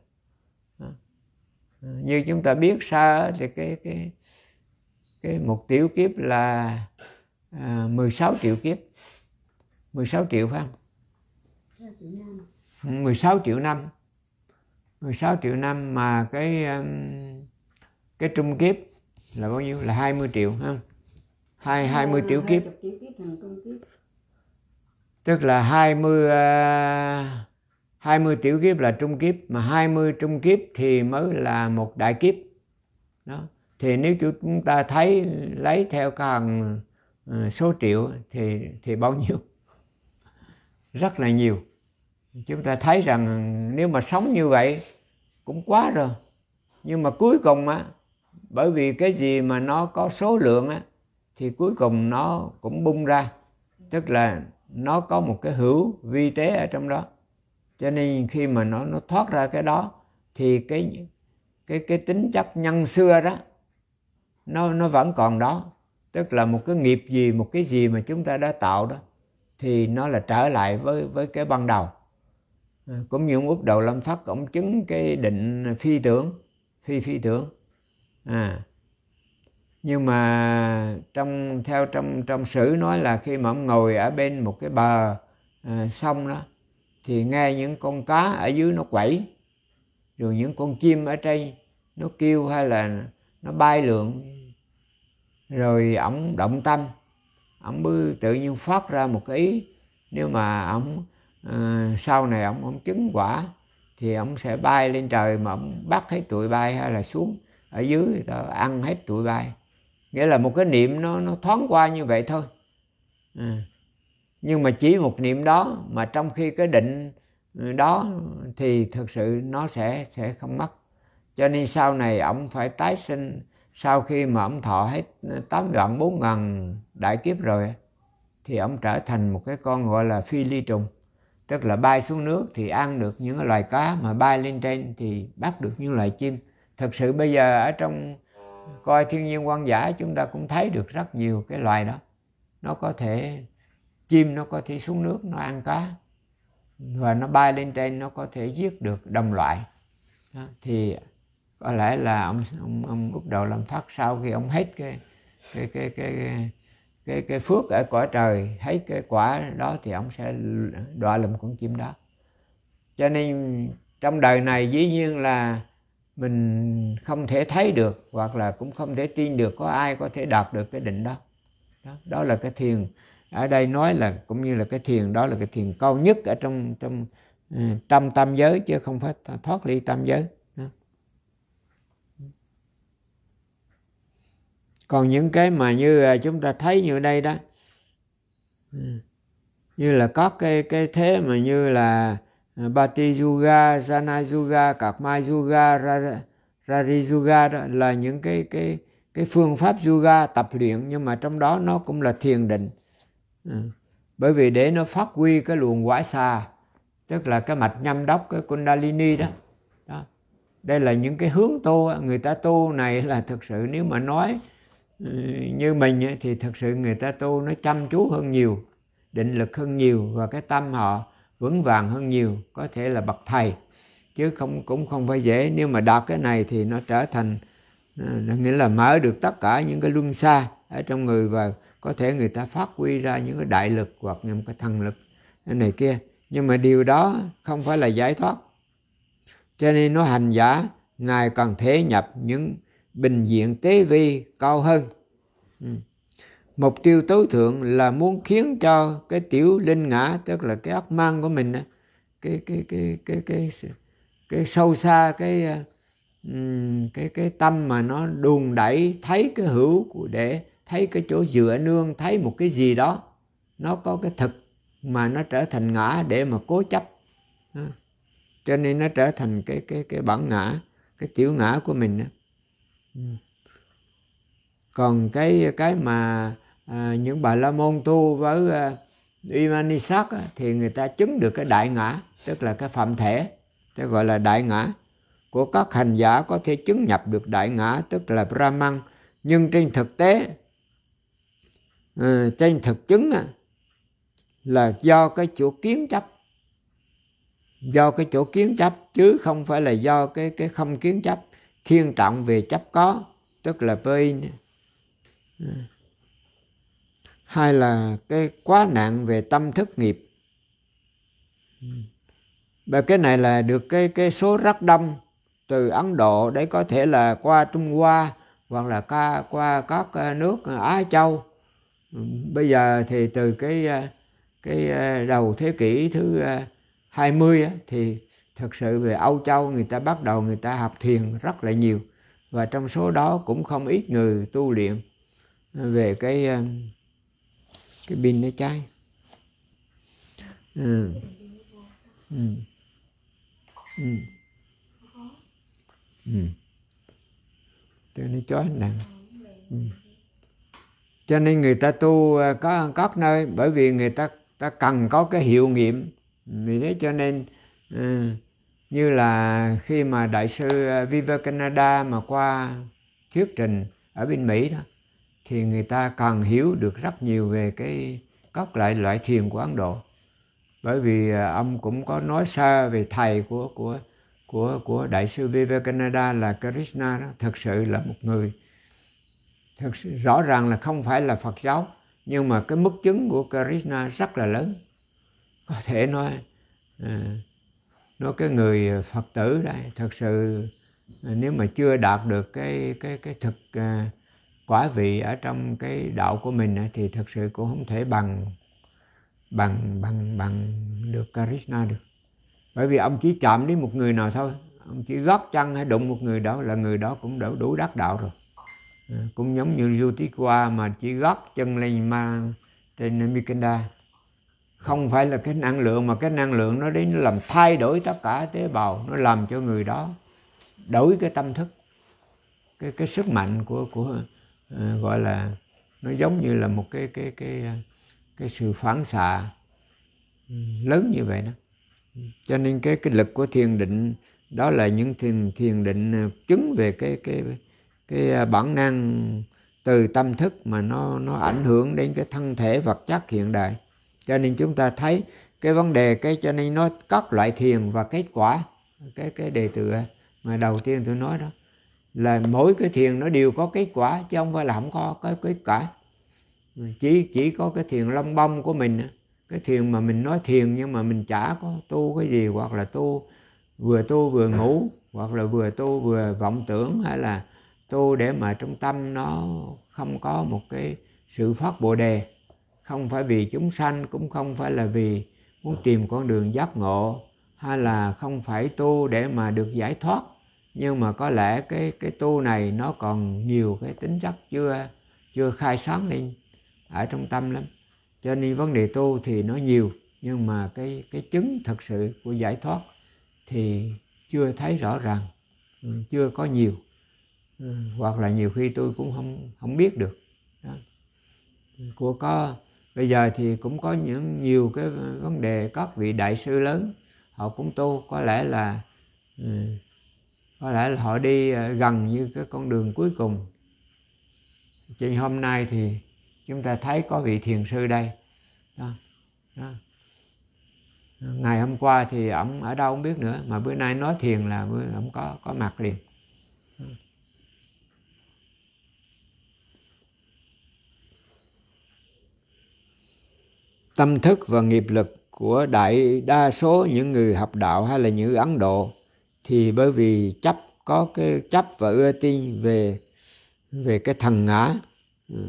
Như chúng ta biết xa thì cái cái cái một tiểu kiếp là à, mười sáu triệu kiếp, mười sáu triệu phải không? mười sáu triệu năm, mười sáu triệu năm, mà cái cái trung kiếp là bao nhiêu? Là hai mươi triệu ha. Hai hai mươi triệu kiếp. Tức là hai mươi hai mươi triệu kiếp là trung kiếp, mà hai mươi trung kiếp thì mới là một đại kiếp. Đó. Thì nếu chúng ta thấy lấy theo cái hàng số triệu thì thì bao nhiêu? Rất là nhiều. Chúng ta thấy rằng nếu mà sống như vậy cũng quá rồi. Nhưng mà cuối cùng á, bởi vì cái gì mà nó có số lượng á, thì cuối cùng nó cũng bung ra. Tức là nó có một cái hữu vi tế ở trong đó. Cho nên khi mà nó nó thoát ra cái đó thì cái cái cái tính chất nhân xưa đó nó nó vẫn còn đó. Tức là một cái nghiệp gì, một cái gì mà chúng ta đã tạo đó thì nó là trở lại với với cái ban đầu. À, cũng như ông Úc Đầu Lâm Phát ông chứng cái định phi tưởng, phi phi tưởng. À. Nhưng mà trong theo trong trong sử nói là khi mà ông ngồi ở bên một cái bờ à, sông đó thì nghe những con cá ở dưới nó quẩy, rồi những con chim ở trên nó kêu hay là nó bay lượn. Rồi ổng động tâm, ổng mới tự nhiên phát ra một cái ý, nếu mà ổng à, sau này ổng ổng chứng quả thì ổng sẽ bay lên trời, mà ổng bắt hết tụi bay hay là xuống ở dưới người ta ăn hết tụi bay. Nghĩa là một cái niệm nó nó thoáng qua như vậy thôi. À. Nhưng mà chỉ một niệm đó mà trong khi cái định đó thì thực sự nó sẽ sẽ không mất. Cho nên sau này ổng phải tái sinh, sau khi mà ổng thọ hết tám vạn bốn ngàn đại kiếp rồi thì ổng trở thành một cái con gọi là phi ly trùng. Tức là bay xuống nước thì ăn được những loài cá, mà bay lên trên thì bắt được những loài chim. Thật sự bây giờ ở trong coi thiên nhiên hoang dã chúng ta cũng thấy được rất nhiều cái loài đó. Nó có thể, chim nó có thể xuống nước nó ăn cá, và nó bay lên trên nó có thể giết được đồng loại. Đó. Thì có lẽ là ông ông, ông Úc Đầu Lâm Phát sau khi ông hết cái cái cái cái cái cái, cái phước ở cõi trời, hết cái quả đó thì ông sẽ đọa làm con chim đó. Cho nên trong đời này dĩ nhiên là mình không thể thấy được, hoặc là cũng không thể tin được có ai có thể đạt được cái định đó. Đó, đó là cái thiền ở đây nói là cũng như là cái thiền đó là cái thiền cao nhất ở trong trong trong tam giới, chứ không phải thoát ly tam giới. Đó. Còn những cái mà như chúng ta thấy như đây đó, như là có cái cái thế mà như là Bhati Yuga, Jnana Yuga, Karma Yuga, Rari Yuga đó là những cái cái cái phương pháp yoga tập luyện, nhưng mà trong đó nó cũng là thiền định. Ừ. Bởi vì để nó phát huy cái luồng quả xà, tức là cái mạch nhâm đốc, cái Kundalini đó. Đó. Đây là những cái hướng tu, người ta tu này là thực sự nếu mà nói như mình thì thực sự người ta tu nó chăm chú hơn nhiều, định lực hơn nhiều, và cái tâm họ vững vàng hơn nhiều, có thể là bậc thầy, chứ không cũng không phải dễ. Nếu mà đạt cái này thì nó trở thành, nghĩa là mở được tất cả những cái luân xa ở trong người, và có thể người ta phát huy ra những cái đại lực hoặc những cái thần lực này kia. Nhưng mà điều đó không phải là giải thoát, cho nên nó hành giả ngài cần thể nhập những bình diện tế vi cao hơn. Ừ. Mục tiêu tối thượng là muốn khiến cho cái tiểu linh ngã, tức là cái óc mang của mình, cái cái cái cái cái cái, cái sâu xa, cái cái cái tâm mà nó đùn đẩy thấy cái hữu của, để thấy cái chỗ dựa nương, thấy một cái gì đó nó có cái thực mà nó trở thành ngã để mà cố chấp. Đó. Cho nên nó trở thành cái cái cái bản ngã, cái tiểu ngã của mình đó. Ừ. Còn cái cái mà à, những bà la môn tu với à, Upanishad á, thì người ta chứng được cái đại ngã, tức là cái phạm thể, tức gọi là đại ngã. Của các hành giả có thể chứng nhập được đại ngã, tức là Brahman. Nhưng trên thực tế, à, trên thực chứng á, là do cái chỗ kiến chấp, do cái chỗ kiến chấp, chứ không phải là do cái cái không kiến chấp, thiên trọng về chấp có, tức là pain. Hay là cái quá nặng về tâm thức nghiệp. Và cái này là được cái cái số rất đông từ Ấn Độ, đấy có thể là qua Trung Hoa hoặc là qua qua các nước Á Châu. Bây giờ thì từ cái cái đầu thế kỷ thứ hai mươi thì thật sự về Âu Châu người ta bắt đầu người ta học thiền rất là nhiều, và trong số đó cũng không ít người tu luyện về cái cái pin nó cháy. Ừ. Ừ. Ừ. Ừ. Tôi nó chói nè. Ừ. Cho nên người ta tu có các nơi, bởi vì người ta ta cần có cái hiệu nghiệm. Vì thế cho nên ừ, như là khi mà đại sư Vivekananda mà qua thuyết trình ở bên Mỹ đó, thì người ta cần hiểu được rất nhiều về cái các loại loại thiền của Ấn Độ. Bởi vì ông cũng có nói sơ về thầy của của của của đại sư Vivekananda là Krishna đó, thực sự là một người thực sự rõ ràng là không phải là Phật giáo, nhưng mà cái mức chứng của Krishna rất là lớn. Có thể nói à, nói cái người Phật tử đây thật sự nếu mà chưa đạt được cái cái cái thực à, quả vị ở trong cái đạo của mình thì thật sự cũng không thể bằng bằng bằng bằng được Krishna được. Bởi vì ông chỉ chạm đến một người nào thôi, ông chỉ gót chân hay đụng một người đó là người đó cũng đủ đủ đắc đạo rồi. À, cũng giống như Yutikwa mà chỉ gót chân lên mà trên Mikanda, không phải là cái năng lượng, mà cái năng lượng nó đến nó làm thay đổi tất cả tế bào, nó làm cho người đó đổi cái tâm thức, cái cái sức mạnh của của uh, gọi là nó giống như là một cái cái cái cái sự phản xạ lớn như vậy đó. Cho nên cái cái lực của thiền định đó là những thiền thiền định chứng về cái cái cái bản năng từ tâm thức mà nó nó ảnh hưởng đến cái thân thể vật chất hiện đại. Cho nên chúng ta thấy cái vấn đề cái cho nên nó các loại thiền và kết quả, cái cái đề tựa mà đầu tiên tôi nói đó là mỗi cái thiền nó đều có kết quả, chứ không phải là không có cái kết quả. Chỉ chỉ có cái thiền lông bông của mình, cái thiền mà mình nói thiền nhưng mà mình chả có tu cái gì, hoặc là tu vừa tu vừa ngủ, hoặc là vừa tu vừa vọng tưởng, hay là tu để mà trong tâm nó không có một cái sự phát bồ đề, không phải vì chúng sanh, cũng không phải là vì muốn tìm con đường giác ngộ, hay là không phải tu để mà được giải thoát, nhưng mà có lẽ cái cái tu này nó còn nhiều cái tính chất chưa chưa khai sáng lên ở trong tâm lắm. Cho nên vấn đề tu thì nó nhiều, nhưng mà cái cái chứng thật sự của giải thoát thì chưa thấy rõ ràng, chưa có nhiều. ừ, hoặc là nhiều khi tôi cũng không không biết được đó. Của có bây giờ thì cũng có những nhiều cái vấn đề, các vị đại sư lớn họ cũng tu, có lẽ là ừ, có lẽ là họ đi gần như cái con đường cuối cùng. Trên hôm nay thì chúng ta thấy có vị thiền sư đây đó, đó. Ngày hôm qua thì ổng ở đâu không biết nữa, mà bữa nay nói thiền là ổng có có mặt liền. Tâm thức và nghiệp lực của đại đa số những người học đạo hay là những người Ấn Độ thì bởi vì chấp có cái chấp và ưa tin về về cái thần ngã, ừ.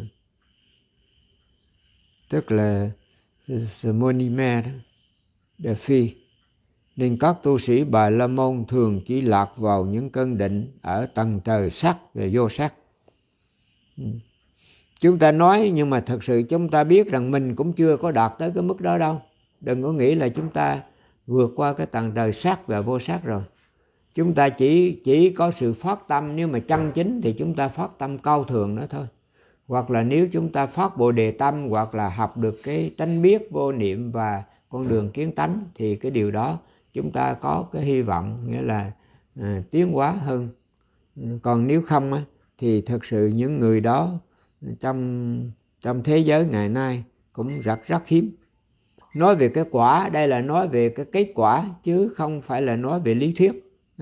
tức là Monime, the phi, nên các tu sĩ Bà La Môn thường chỉ lạc vào những cơn định ở tầng trời sắc và vô sắc. Ừ. Chúng ta nói nhưng mà thật sự chúng ta biết rằng mình cũng chưa có đạt tới cái mức đó đâu. Đừng có nghĩ là chúng ta vượt qua cái tầng trời sắc và vô sắc rồi. Chúng ta chỉ chỉ có sự phát tâm, nếu mà chân chính thì chúng ta phát tâm cao thượng đó thôi. Hoặc là nếu chúng ta phát Bồ Đề tâm, hoặc là học được cái tánh biết vô niệm và con đường kiến tánh, thì cái điều đó chúng ta có cái hy vọng, nghĩa là à, tiến hóa hơn. Còn nếu không á, thì thật sự những người đó trong trong thế giới ngày nay cũng rất rất hiếm. Nói về cái quả, đây là nói về cái kết quả chứ không phải là nói về lý thuyết.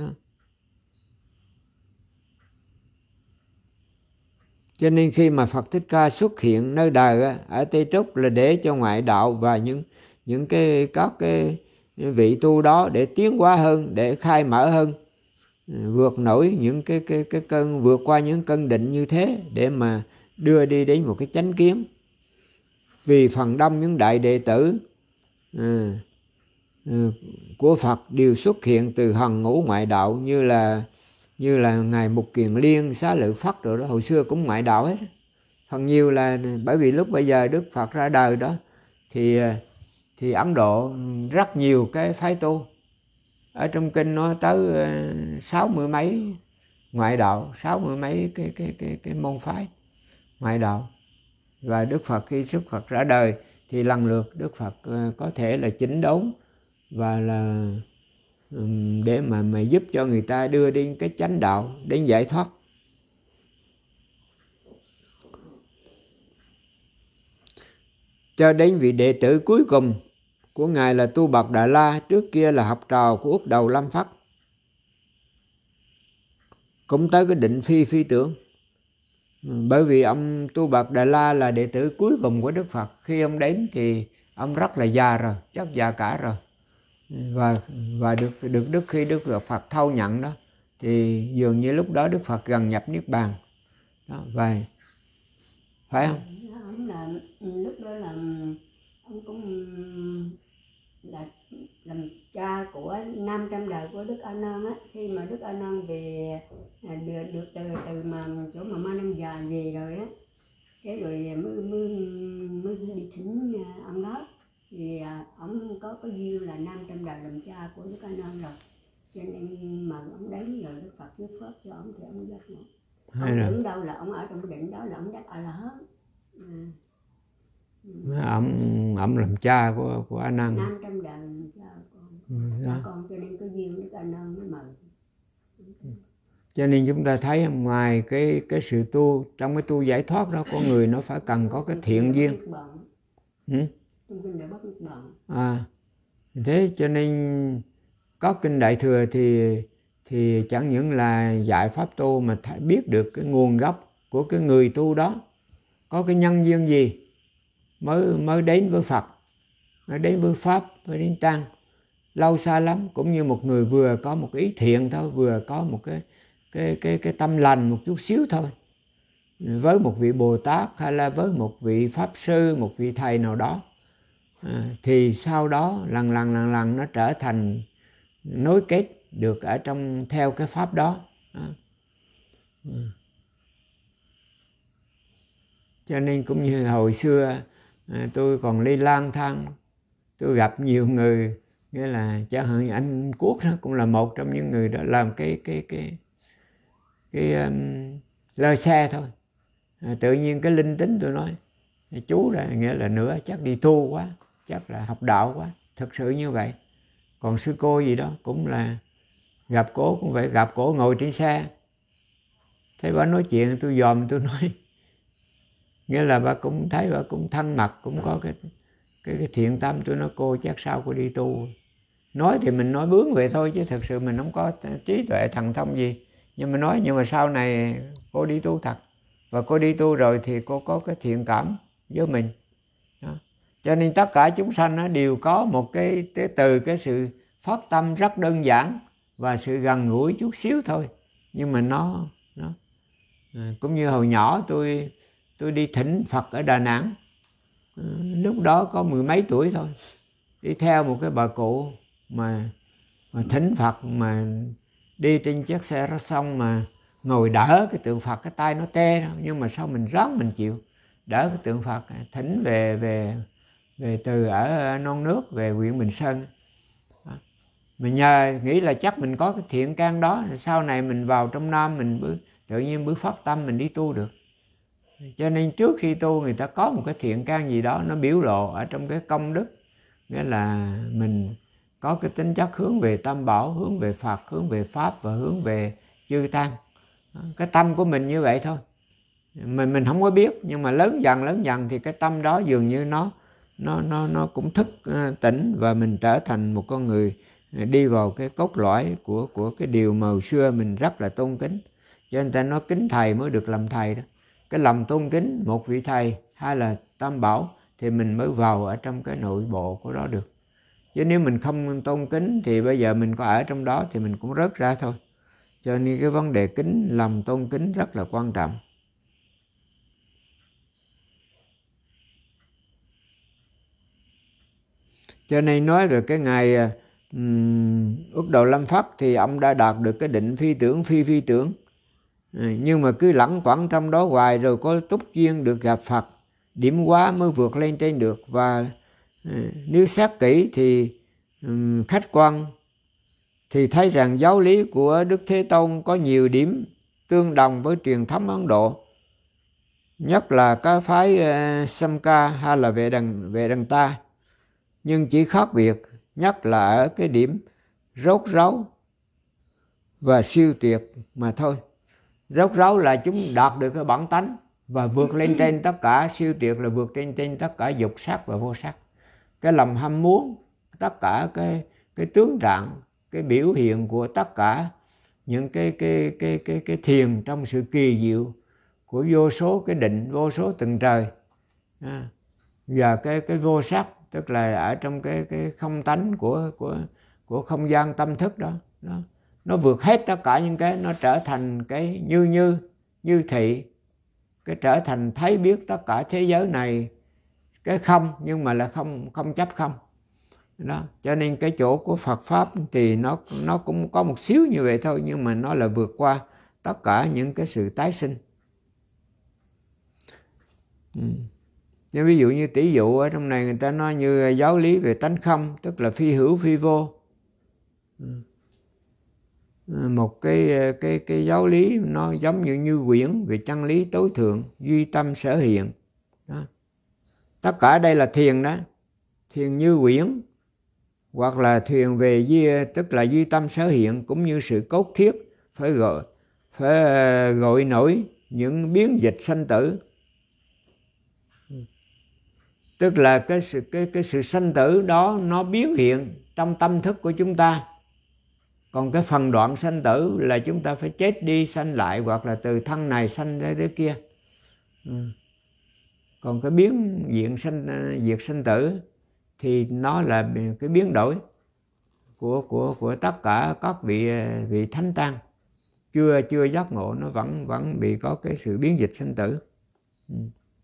Cho nên khi mà Phật Thích Ca xuất hiện nơi đời ở Tây Trúc là để cho ngoại đạo và những những cái các cái vị tu đó để tiến hóa hơn, để khai mở hơn, vượt nổi những cái cái cái cơn vượt qua những cơn định như thế, để mà đưa đi đến một cái chánh kiến. Vì phần đông những đại đệ tử à, à, của Phật đều xuất hiện từ hàng ngũ ngoại đạo, như là như là ngài Mục Kiền Liên, Xá Lợi Phất rồi đó, hồi xưa cũng ngoại đạo hết. Phần nhiều là bởi vì lúc bây giờ Đức Phật ra đời đó thì thì Ấn Độ rất nhiều cái phái tu. Ở trong kinh nó tới sáu mươi mấy ngoại đạo, sáu mươi mấy cái cái cái cái môn phái ngoại đạo. Và Đức Phật khi xuất Phật ra đời thì lần lượt Đức Phật có thể là chỉnh đốn và là để mà mà giúp cho người ta đưa đến cái chánh đạo, đến giải thoát. Cho đến vị đệ tử cuối cùng của ngài là Tu Bạt Đà La, trước kia là học trò của Úc Đầu Lâm Phất, cũng tới cái định phi phi tưởng. Bởi vì ông Tu Bạt Đà La là đệ tử cuối cùng của Đức Phật. Khi ông đến thì ông rất là già rồi, chắc già cả rồi. Và và được được Đức khi Đức Phật thâu nhận đó thì dường như lúc đó Đức Phật gần nhập niết bàn. Đó, và phải không? Ông là lúc đó là ông cũng là làm cha của năm trăm đời của Đức A Nan á. Khi mà Đức A Nan về được, được từ từ mà chỗ mà Ma Năng Già về rồi á, cái rồi mới mới mới đi thỉnh ông đó. Vì ông có có duyên là năm trăm đời làm cha của Đức A Nan rồi, cho nên mà ông đến rồi Đức Phật giúp phước cho ông thì ông giác ngộ. Ông tưởng đâu là ông ở trong cái định đó là ông đắc A La Hán. Ông ông làm cha của của A Nan. năm trăm đời làm cha con. Ừ, cha con cho nên có duyên Đức A Nan mới mời. Cho nên chúng ta thấy ngoài cái cái sự tu, trong cái tu giải thoát đó, con người nó phải cần có cái thiện duyên. Ừ? À, thế cho nên có kinh Đại Thừa thì thì chẳng những là dạy pháp tu mà biết được cái nguồn gốc của cái người tu đó, có cái nhân duyên gì mới mới đến với Phật, mới đến với Pháp, mới đến Tăng. Lâu xa lắm, cũng như một người vừa có một ý thiện thôi, vừa có một cái cái cái cái tâm lành một chút xíu thôi, với một vị Bồ Tát hay là với một vị Pháp Sư, một vị thầy nào đó, à, thì sau đó lần lần lần lần nó trở thành nối kết được ở trong theo cái pháp đó. À. À. Cho nên cũng như hồi xưa à, tôi còn đi lang thang, tôi gặp nhiều người, nghĩa là chẳng hạn anh Quốc đó cũng là một trong những người đó làm cái cái cái cái um, lơ xe thôi. À, tự nhiên cái linh tính tôi nói chú là nghĩa là nữa chắc đi tu quá, chắc là học đạo quá, thật sự như vậy. Còn sư cô gì đó cũng là gặp cổ cũng vậy, gặp cổ ngồi trên xe, thấy bà nói chuyện tôi dòm tôi nói, nghĩa là bà cũng thấy bà cũng thân mật, cũng có cái cái, cái thiện tâm. Tôi nói cô chắc sao cô đi tu. Nói thì mình nói bướng vậy thôi chứ thật sự mình không có trí tuệ thần thông gì. Nhưng mà nói nhưng mà sau này cô đi tu thật. Và cô đi tu rồi thì cô có cái thiện cảm với mình. Đó. Cho nên tất cả chúng sanh nó đều có một cái, cái từ cái sự phát tâm rất đơn giản và sự gần gũi chút xíu thôi. Nhưng mà nó, nó à, cũng như hồi nhỏ tôi tôi đi thỉnh Phật ở Đà Nẵng. À, lúc đó có mười mấy tuổi thôi. Đi theo một cái bà cụ mà, mà thỉnh Phật mà đi trên chiếc xe đó xong mà ngồi đỡ cái tượng Phật, cái tay nó tê đó, nhưng mà sao mình ráng mình chịu đỡ cái tượng Phật, thỉnh về về về từ ở non nước về huyện Bình Sơn. Đó. Mình nhờ nghĩ là chắc mình có cái thiện căn đó, sau này mình vào trong Nam mình bước, tự nhiên bước phát tâm mình đi tu được. Cho nên trước khi tu người ta có một cái thiện căn gì đó nó biểu lộ ở trong cái công đức, nghĩa là mình có cái tính chất hướng về Tam Bảo, hướng về Phật, hướng về Pháp và hướng về chư Tăng. Cái tâm của mình như vậy thôi. Mình mình không có biết, nhưng mà lớn dần lớn dần thì cái tâm đó dường như nó nó nó nó cũng thức uh, tỉnh, và mình trở thành một con người đi vào cái cốt lõi của của cái điều mà hồi xưa mình rất là tôn kính. Cho nên ta nói kính thầy mới được làm thầy đó. Cái lòng tôn kính một vị thầy hay là Tam Bảo thì mình mới vào ở trong cái nội bộ của đó được. Chứ nếu mình không tôn kính thì bây giờ mình có ở trong đó thì mình cũng rớt ra thôi. Cho nên cái vấn đề kính, lòng tôn kính rất là quan trọng. Cho nên nói về cái ngày um, Úc Đầu Lâm Phất thì ông đã đạt được cái định phi tưởng phi phi tưởng. À, nhưng mà cứ lẳng quẩn trong đó hoài, rồi có túc duyên được gặp Phật, điểm hóa mới vượt lên trên được. Và uh, nếu xét kỹ thì um, khách quan thì thấy rằng giáo lý của Đức Thế Tôn có nhiều điểm tương đồng với truyền thống Ấn Độ, nhất là cái phái uh, Samkhya hay là Vệ Đằng, Vệ Đằng Ta. Nhưng chỉ khác biệt nhất là ở cái điểm rốt ráo và siêu tuyệt mà thôi. Rốt ráo là chúng đạt được cái bản tánh và vượt lên trên tất cả, siêu tuyệt là vượt trên trên tất cả dục sắc và vô sắc. Cái lòng ham muốn, tất cả cái cái tướng trạng, cái biểu hiện của tất cả những cái cái cái cái cái thiền trong sự kỳ diệu của vô số cái định, vô số tầng trời. À, và cái cái vô sắc, tức là ở trong cái cái không tánh của của của không gian tâm thức đó, đó. Nó vượt hết tất cả những cái, nó trở thành cái như như như thị, cái trở thành thấy biết tất cả thế giới này cái không, nhưng mà là không không chấp không. Đó, cho nên cái chỗ của Phật pháp thì nó nó cũng có một xíu như vậy thôi, nhưng mà nó là vượt qua tất cả những cái sự tái sinh. Ừ. Nên ví dụ như tỷ dụ ở trong này người ta nói như giáo lý về tánh không, tức là phi hữu phi vô. Ừ. Một cái cái cái giáo lý nó giống như như quyển về chân lý tối thượng, duy tâm sở hiện. Đó. Tất cả đây là thiền đó, thiền như quyển, hoặc là thiền về duy, tức là duy tâm sở hiện, cũng như sự cốt thiết phải gọi phải gọi nổi những biến dịch sanh tử. Tức là cái sự cái cái sự sanh tử đó nó biến hiện trong tâm thức của chúng ta. Còn cái phần đoạn sanh tử là chúng ta phải chết đi sanh lại, hoặc là từ thân này sanh ra tới kia. Ừ. Còn cái biến diện sanh diệt sanh tử thì nó là cái biến đổi của của của tất cả các vị vị thánh tăng chưa chưa giác ngộ, nó vẫn vẫn bị có cái sự biến dịch sanh tử. Ừ.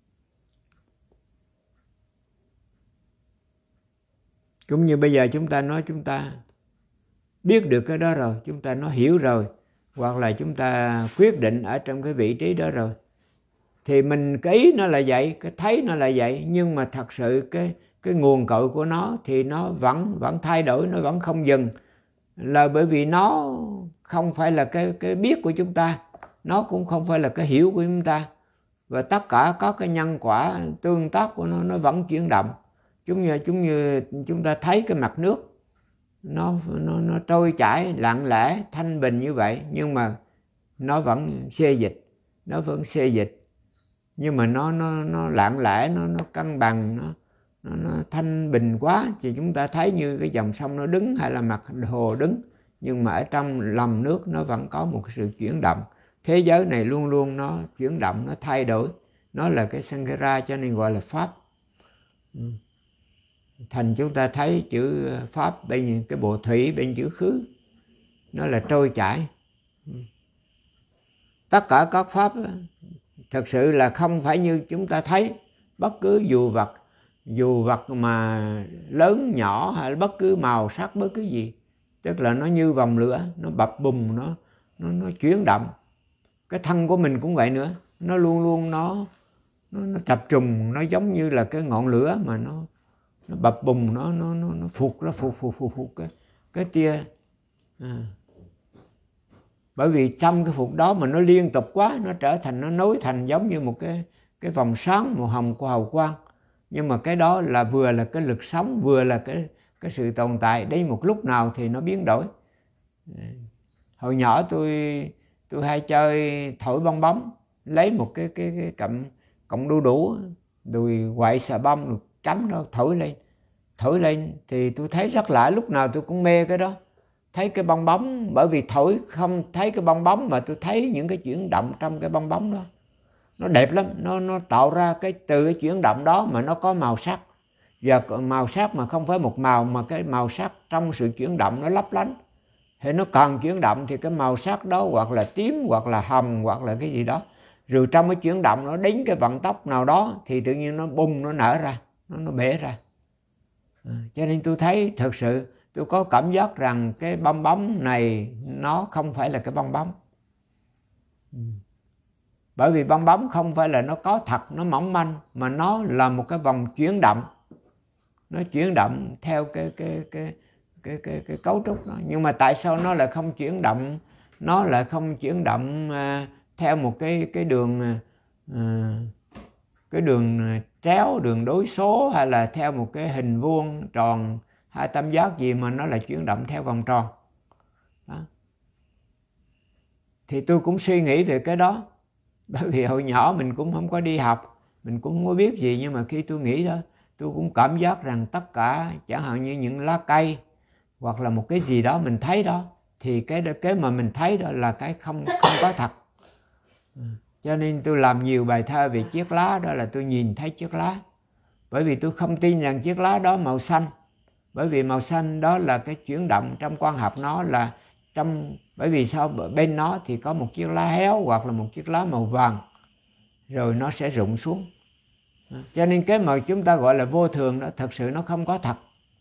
Cũng như bây giờ chúng ta nói chúng ta biết được cái đó rồi, chúng ta nói hiểu rồi, hoặc là chúng ta quyết định ở trong cái vị trí đó rồi, thì mình cái ý nó là vậy, cái thấy nó là vậy, nhưng mà thật sự cái cái nguồn cội của nó thì nó vẫn vẫn thay đổi, nó vẫn không dừng, là bởi vì nó không phải là cái cái biết của chúng ta, nó cũng không phải là cái hiểu của chúng ta. Và tất cả các cái nhân quả tương tác của nó nó vẫn chuyển động. Chúng như chúng như chúng ta thấy cái mặt nước nó nó nó trôi chảy lặng lẽ thanh bình như vậy, nhưng mà nó vẫn xê dịch, nó vẫn xê dịch, nhưng mà nó nó nó lặng lẽ, nó nó cân bằng, nó nó, nó thanh bình quá thì chúng ta thấy như cái dòng sông nó đứng hay là mặt hồ đứng, nhưng mà ở trong lòng nước nó vẫn có một sự chuyển động. Thế giới này luôn luôn nó chuyển động, nó thay đổi, nó là cái Sankhara, cho nên gọi là pháp. Thành chúng ta thấy chữ pháp bên cái bộ thủy, bên chữ khứ, nó là trôi chảy. Tất cả các pháp thật sự là không phải như chúng ta thấy. Bất cứ dù vật, dù vật mà lớn nhỏ hay bất cứ màu sắc, bất cứ gì, tức là nó như vòng lửa, nó bập bùng, nó nó nó chuyển động. Cái thân của mình cũng vậy nữa, nó luôn luôn nó nó, nó tập trung, nó giống như là cái ngọn lửa mà nó nó bập bùng, nó nó nó nó phục, nó phục phục phục phục cái cái tia. À. Bởi vì trong cái phục đó mà nó liên tục quá, nó trở thành, nó nối thành giống như một cái cái vòng sáng màu hồng của hào quang. Nhưng mà cái đó là vừa là cái lực sống, vừa là cái cái sự tồn tại. Đây một lúc nào thì nó biến đổi. Hồi nhỏ tôi tôi hay chơi thổi bong bóng, lấy một cái cái cái cọng cọng đu đủ, rồi quậy xà bông, rồi cắm nó thổi lên, thổi lên thì tôi thấy rất lạ, lúc nào tôi cũng mê cái đó. Thấy cái bong bóng, bởi vì thổi không thấy cái bong bóng mà tôi thấy những cái chuyển động trong cái bong bóng đó. Nó đẹp lắm, nó nó tạo ra cái từ cái chuyển động đó mà nó có màu sắc. Và màu sắc mà không phải một màu, mà cái màu sắc trong sự chuyển động nó lấp lánh. Thì nó cần chuyển động thì cái màu sắc đó hoặc là tím, hoặc là hồng, hoặc là cái gì đó. Rồi trong cái chuyển động nó đến cái vận tốc nào đó thì tự nhiên nó bung, nó nở ra, nó, nó bể ra. À, cho nên tôi thấy thật sự tôi có cảm giác rằng cái bong bóng này nó không phải là cái bong bóng. Bởi vì bong bóng không phải là nó có thật, nó mỏng manh, mà nó là một cái vòng chuyển động. Nó chuyển động theo cái cái cái cái cái cái cấu trúc đó. Nhưng mà tại sao nó lại không chuyển động? Nó lại không chuyển động uh, theo một cái cái đường uh, cái đường chéo, đường đối số, hay là theo một cái hình vuông, tròn hay tam giác gì mà nó lại chuyển động theo vòng tròn. Đó. Thì tôi cũng suy nghĩ về cái đó. Bởi vì hồi nhỏ mình cũng không có đi học, mình cũng không có biết gì, nhưng mà khi tôi nghĩ đó, tôi cũng cảm giác rằng tất cả, chẳng hạn như những lá cây hoặc là một cái gì đó mình thấy đó, thì cái cái mà mình thấy đó là cái không không có thật. Cho nên tôi làm nhiều bài thơ về chiếc lá, đó là tôi nhìn thấy chiếc lá. Bởi vì tôi không tin rằng chiếc lá đó màu xanh. Bởi vì màu xanh đó là cái chuyển động trong quang học, nó là trong, bởi vì sao? Bên nó thì có một chiếc lá héo hoặc là một chiếc lá màu vàng, rồi nó sẽ rụng xuống. Cho nên cái mà chúng ta gọi là vô thường đó, thật sự nó không có thật.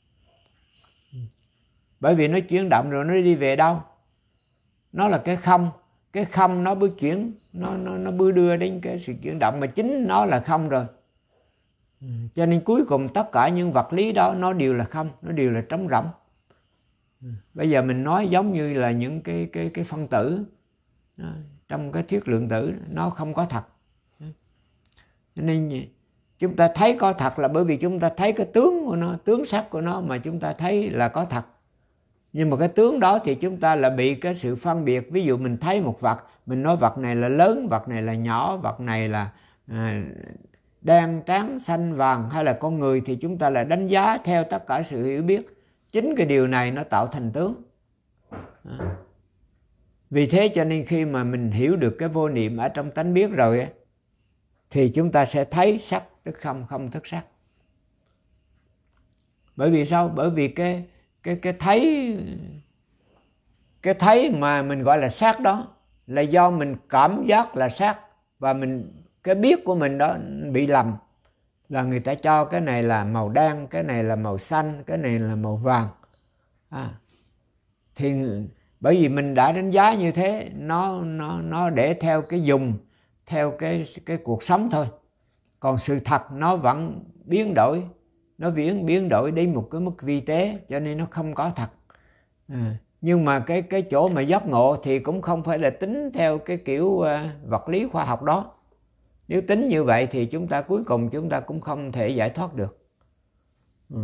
Bởi vì nó chuyển động rồi nó đi về đâu? Nó là cái không. Cái không nó bước chuyển, nó, nó, nó bước đưa đến cái sự chuyển động, mà chính nó là không rồi. Cho nên cuối cùng tất cả những vật lý đó nó đều là không, nó đều là trống rỗng. Bây giờ mình nói giống như là những cái, cái, cái phân tử trong cái thuyết lượng tử, nó không có thật. Cho nên chúng ta thấy có thật là bởi vì chúng ta thấy cái tướng của nó, tướng sắc của nó mà chúng ta thấy là có thật. Nhưng mà cái tướng đó thì chúng ta là bị cái sự phân biệt. Ví dụ mình thấy một vật, mình nói vật này là lớn, vật này là nhỏ, vật này là à, đen, trắng, xanh, vàng, hay là con người, thì chúng ta là đánh giá theo tất cả sự hiểu biết. Chính cái điều này nó tạo thành tướng. À. Vì thế cho nên khi mà mình hiểu được cái vô niệm ở trong tánh biết rồi ấy, thì chúng ta sẽ thấy sắc tức không, không tức sắc. Bởi vì sao? Bởi vì cái cái cái thấy cái thấy mà mình gọi là sắc đó là do mình cảm giác là sắc, và mình cái biết của mình đó bị lầm, là người ta cho cái này là màu đen, cái này là màu xanh, cái này là màu vàng. À, thì bởi vì mình đã đánh giá như thế, nó nó nó để theo cái dùng, theo cái cái cuộc sống thôi. Còn sự thật nó vẫn biến đổi, nó biến biến đổi đến một cái mức vi tế, cho nên nó không có thật. À, Nhưng mà cái cái chỗ mà giác ngộ thì cũng không phải là tính theo cái kiểu uh, vật lý khoa học đó. Nếu tính như vậy thì chúng ta cuối cùng chúng ta cũng không thể giải thoát được. Ừ.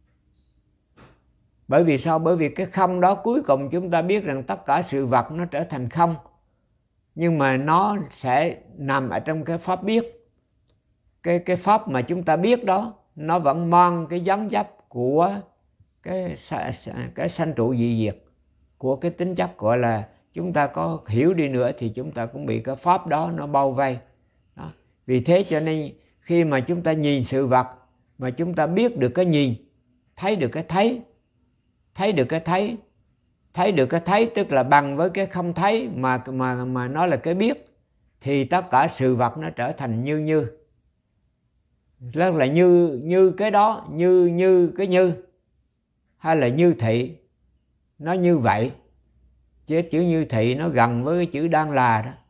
Bởi vì sao? Bởi vì cái không đó cuối cùng chúng ta biết rằng tất cả sự vật nó trở thành không. Nhưng mà nó sẽ nằm ở trong cái pháp biết. Cái, cái pháp mà chúng ta biết đó, nó vẫn mang cái dáng dấp của cái, cái sanh trụ dị diệt, của cái tính chất gọi là chúng ta có hiểu đi nữa thì chúng ta cũng bị cái pháp đó nó bao vây. Đó. Vì thế cho nên khi mà chúng ta nhìn sự vật mà chúng ta biết được cái nhìn, thấy được cái thấy, thấy được cái thấy, thấy được cái thấy tức là bằng với cái không thấy mà mà mà nó là cái biết, thì tất cả sự vật nó trở thành như như. Rất là như như cái đó, như như cái như, hay là như thị, nó như vậy. Chứ chữ như thị nó gần với cái chữ đang là đó.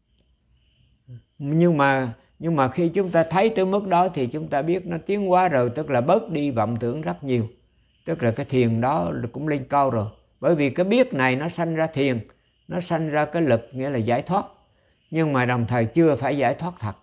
Nhưng mà nhưng mà khi chúng ta thấy tới mức đó thì chúng ta biết nó tiến hóa rồi, tức là bớt đi vọng tưởng rất nhiều. Tức là cái thiền đó cũng lên cao rồi. Bởi vì cái biết này nó sanh ra thiền, nó sanh ra cái lực nghĩa là giải thoát. Nhưng mà đồng thời chưa phải giải thoát thật.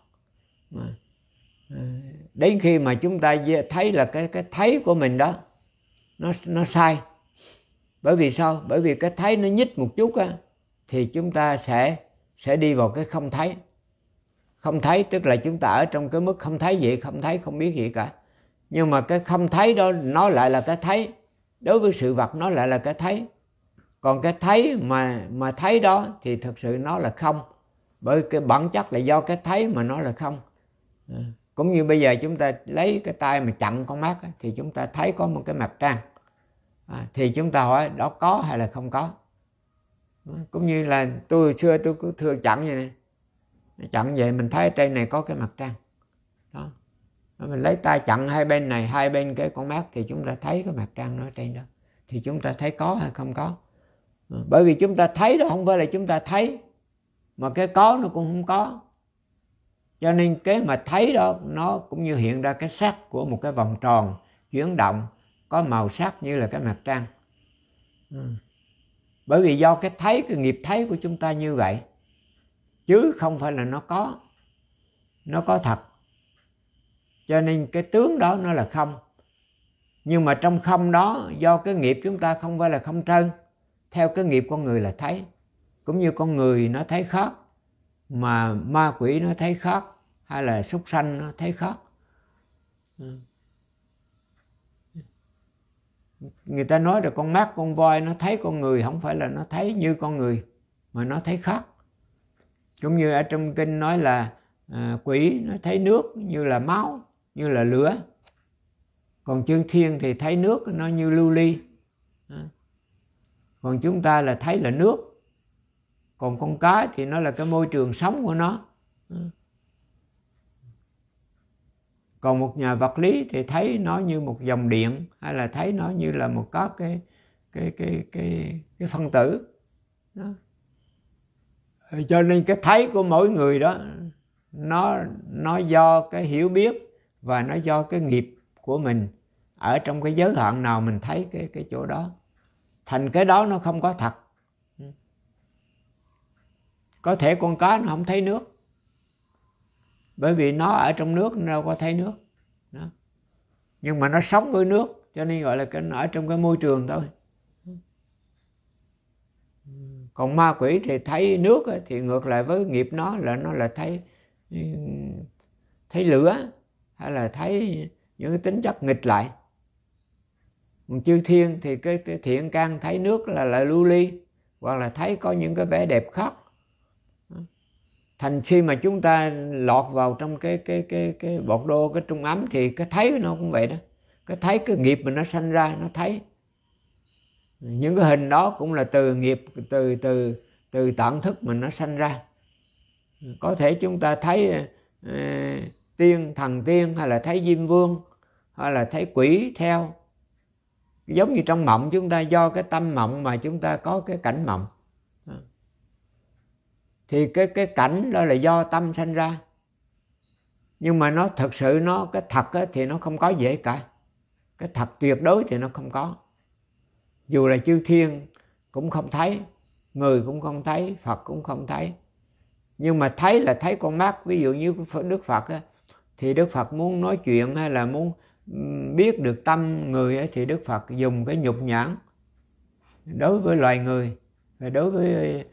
Đến khi mà chúng ta thấy là cái cái thấy của mình đó nó nó sai. Bởi vì sao? Bởi vì cái thấy nó nhích một chút á, thì chúng ta sẽ sẽ đi vào cái không thấy. Không thấy tức là chúng ta ở trong cái mức không thấy gì, không thấy không biết gì cả. Nhưng mà cái không thấy đó nó lại là cái thấy. Đối với sự vật nó lại là cái thấy. Còn cái thấy mà mà thấy đó thì thực sự nó là không. Bởi cái bản chất là do cái thấy mà nó là không. Cũng như bây giờ chúng ta lấy cái tay mà chặn con mắt thì chúng ta thấy có một cái mặt trăng. À, thì chúng ta hỏi đó có hay là không có. Cũng như là tôi hồi xưa tôi cứ thường chặn vậy này. Chặn vậy mình thấy trên này có cái mặt trăng. Đó. Mình lấy tay chặn hai bên này, hai bên cái con mắt thì chúng ta thấy cái mặt trăng nó trên đó. Thì chúng ta thấy có hay không có. Bởi vì chúng ta thấy đó không phải là chúng ta thấy, mà cái có nó cũng không có. Cho nên cái mà thấy đó nó cũng như hiện ra cái sắc của một cái vòng tròn chuyển động có màu sắc như là cái mặt trăng. Ừ. Bởi vì do cái thấy, cái nghiệp thấy của chúng ta như vậy, chứ không phải là nó có. Nó có thật. Cho nên cái tướng đó nó là không. Nhưng mà trong không đó, do cái nghiệp chúng ta không phải là không trơn. Theo cái nghiệp con người là thấy. Cũng như con người nó thấy khác, mà ma quỷ nó thấy khác, hay là súc sanh nó thấy khác. Người ta nói là con mắt, con voi nó thấy con người, không phải là nó thấy như con người, mà nó thấy khác. Cũng như ở trong kinh nói là à, quỷ nó thấy nước như là máu, như là lửa. Còn chư thiên thì thấy nước nó như lưu ly. Còn chúng ta là thấy là nước. Còn con cá thì nó là cái môi trường sống của nó. Còn một nhà vật lý thì thấy nó như một dòng điện, hay là thấy nó như là một có cái cái cái cái cái phân tử. Đó. Cho nên cái thấy của mỗi người đó nó nó do cái hiểu biết và nó do cái nghiệp của mình ở trong cái giới hạn nào mình thấy cái cái chỗ đó. Thành cái đó nó không có thật. Có thể con cá nó không thấy nước, bởi vì nó ở trong nước nó đâu có thấy nước. Đó. Nhưng mà nó sống với nước, cho nên gọi là cái nó ở trong cái môi trường thôi. Còn ma quỷ thì thấy nước thì ngược lại với nghiệp nó là nó là thấy thấy lửa, hay là thấy những cái tính chất nghịch lại. Còn chư thiên thì cái, cái thiện căn thấy nước là là lưu ly, hoặc là thấy có những cái vẻ đẹp khác. Thành khi mà chúng ta lọt vào trong cái cái cái cái bột đô, cái trung ấm thì cái thấy nó cũng vậy đó. Cái thấy cái nghiệp mình nó sanh ra nó thấy. Những cái hình đó cũng là từ nghiệp, từ từ từ tận thức mình nó sanh ra. Có thể chúng ta thấy uh, tiên, thần tiên, hay là thấy diêm vương, hay là thấy quỷ theo. Giống như trong mộng chúng ta, do cái tâm mộng mà chúng ta có cái cảnh mộng. Thì cái cái cảnh đó là do tâm sanh ra. Nhưng mà nó thật sự nó cái thật á, thì nó không có gì cả. Cái thật tuyệt đối thì nó không có. Dù là chư thiên cũng không thấy, người cũng không thấy, Phật cũng không thấy. Nhưng mà thấy là thấy con mắt. Ví dụ như Đức Phật á, thì Đức Phật muốn nói chuyện hay là muốn biết được tâm người ấy, thì Đức Phật dùng cái nhục nhãn đối với loài người. Và đối với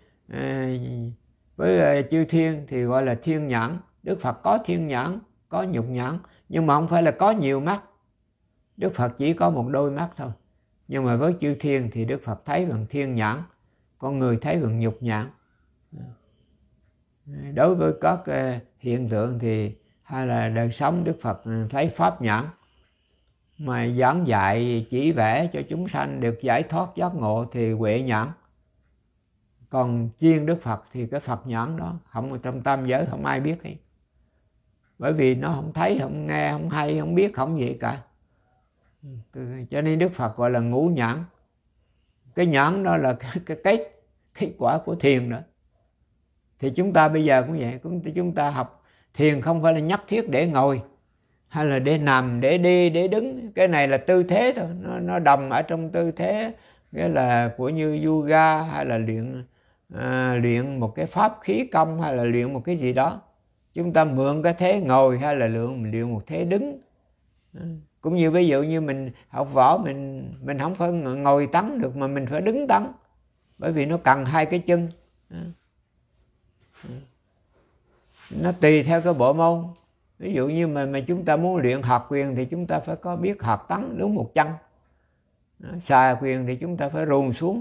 với chư thiên thì gọi là thiên nhãn. Đức Phật có thiên nhãn, có nhục nhãn, nhưng mà không phải là có nhiều mắt. Đức Phật chỉ có một đôi mắt thôi. Nhưng mà với chư thiên thì Đức Phật thấy bằng thiên nhãn, con người thấy bằng nhục nhãn. Đối với các hiện tượng thì hay là đời sống, Đức Phật thấy pháp nhãn, mà giảng dạy chỉ vẽ cho chúng sanh được giải thoát giác ngộ thì huệ nhãn. Còn chuyên Đức Phật thì cái Phật nhãn đó không, trong tam giới không ai biết ấy. Bởi vì nó không thấy, không nghe, không hay, không biết, không gì cả. Cho nên Đức Phật gọi là ngũ nhãn. Cái nhãn đó là cái, cái kết, kết quả của thiền đó. Thì chúng ta bây giờ cũng vậy, chúng ta học thiền không phải là nhất thiết để ngồi, hay là để nằm, để đi, để đứng. Cái này là tư thế thôi, nó, nó đồng ở trong tư thế, nghĩa là của như yoga, hay là luyện à, luyện một cái pháp khí công, hay là luyện một cái gì đó. Chúng ta mượn cái thế ngồi, hay là luyện, luyện một thế đứng. Cũng như ví dụ như mình học võ, mình mình không phải ngồi tấn được, mà mình phải đứng tấn, bởi vì nó cần hai cái chân. Nó tùy theo cái bộ môn. Ví dụ như mà, mà chúng ta muốn luyện hợp quyền thì chúng ta phải có biết hợp tấn đúng một chân. Xà quyền thì chúng ta phải ruồn xuống.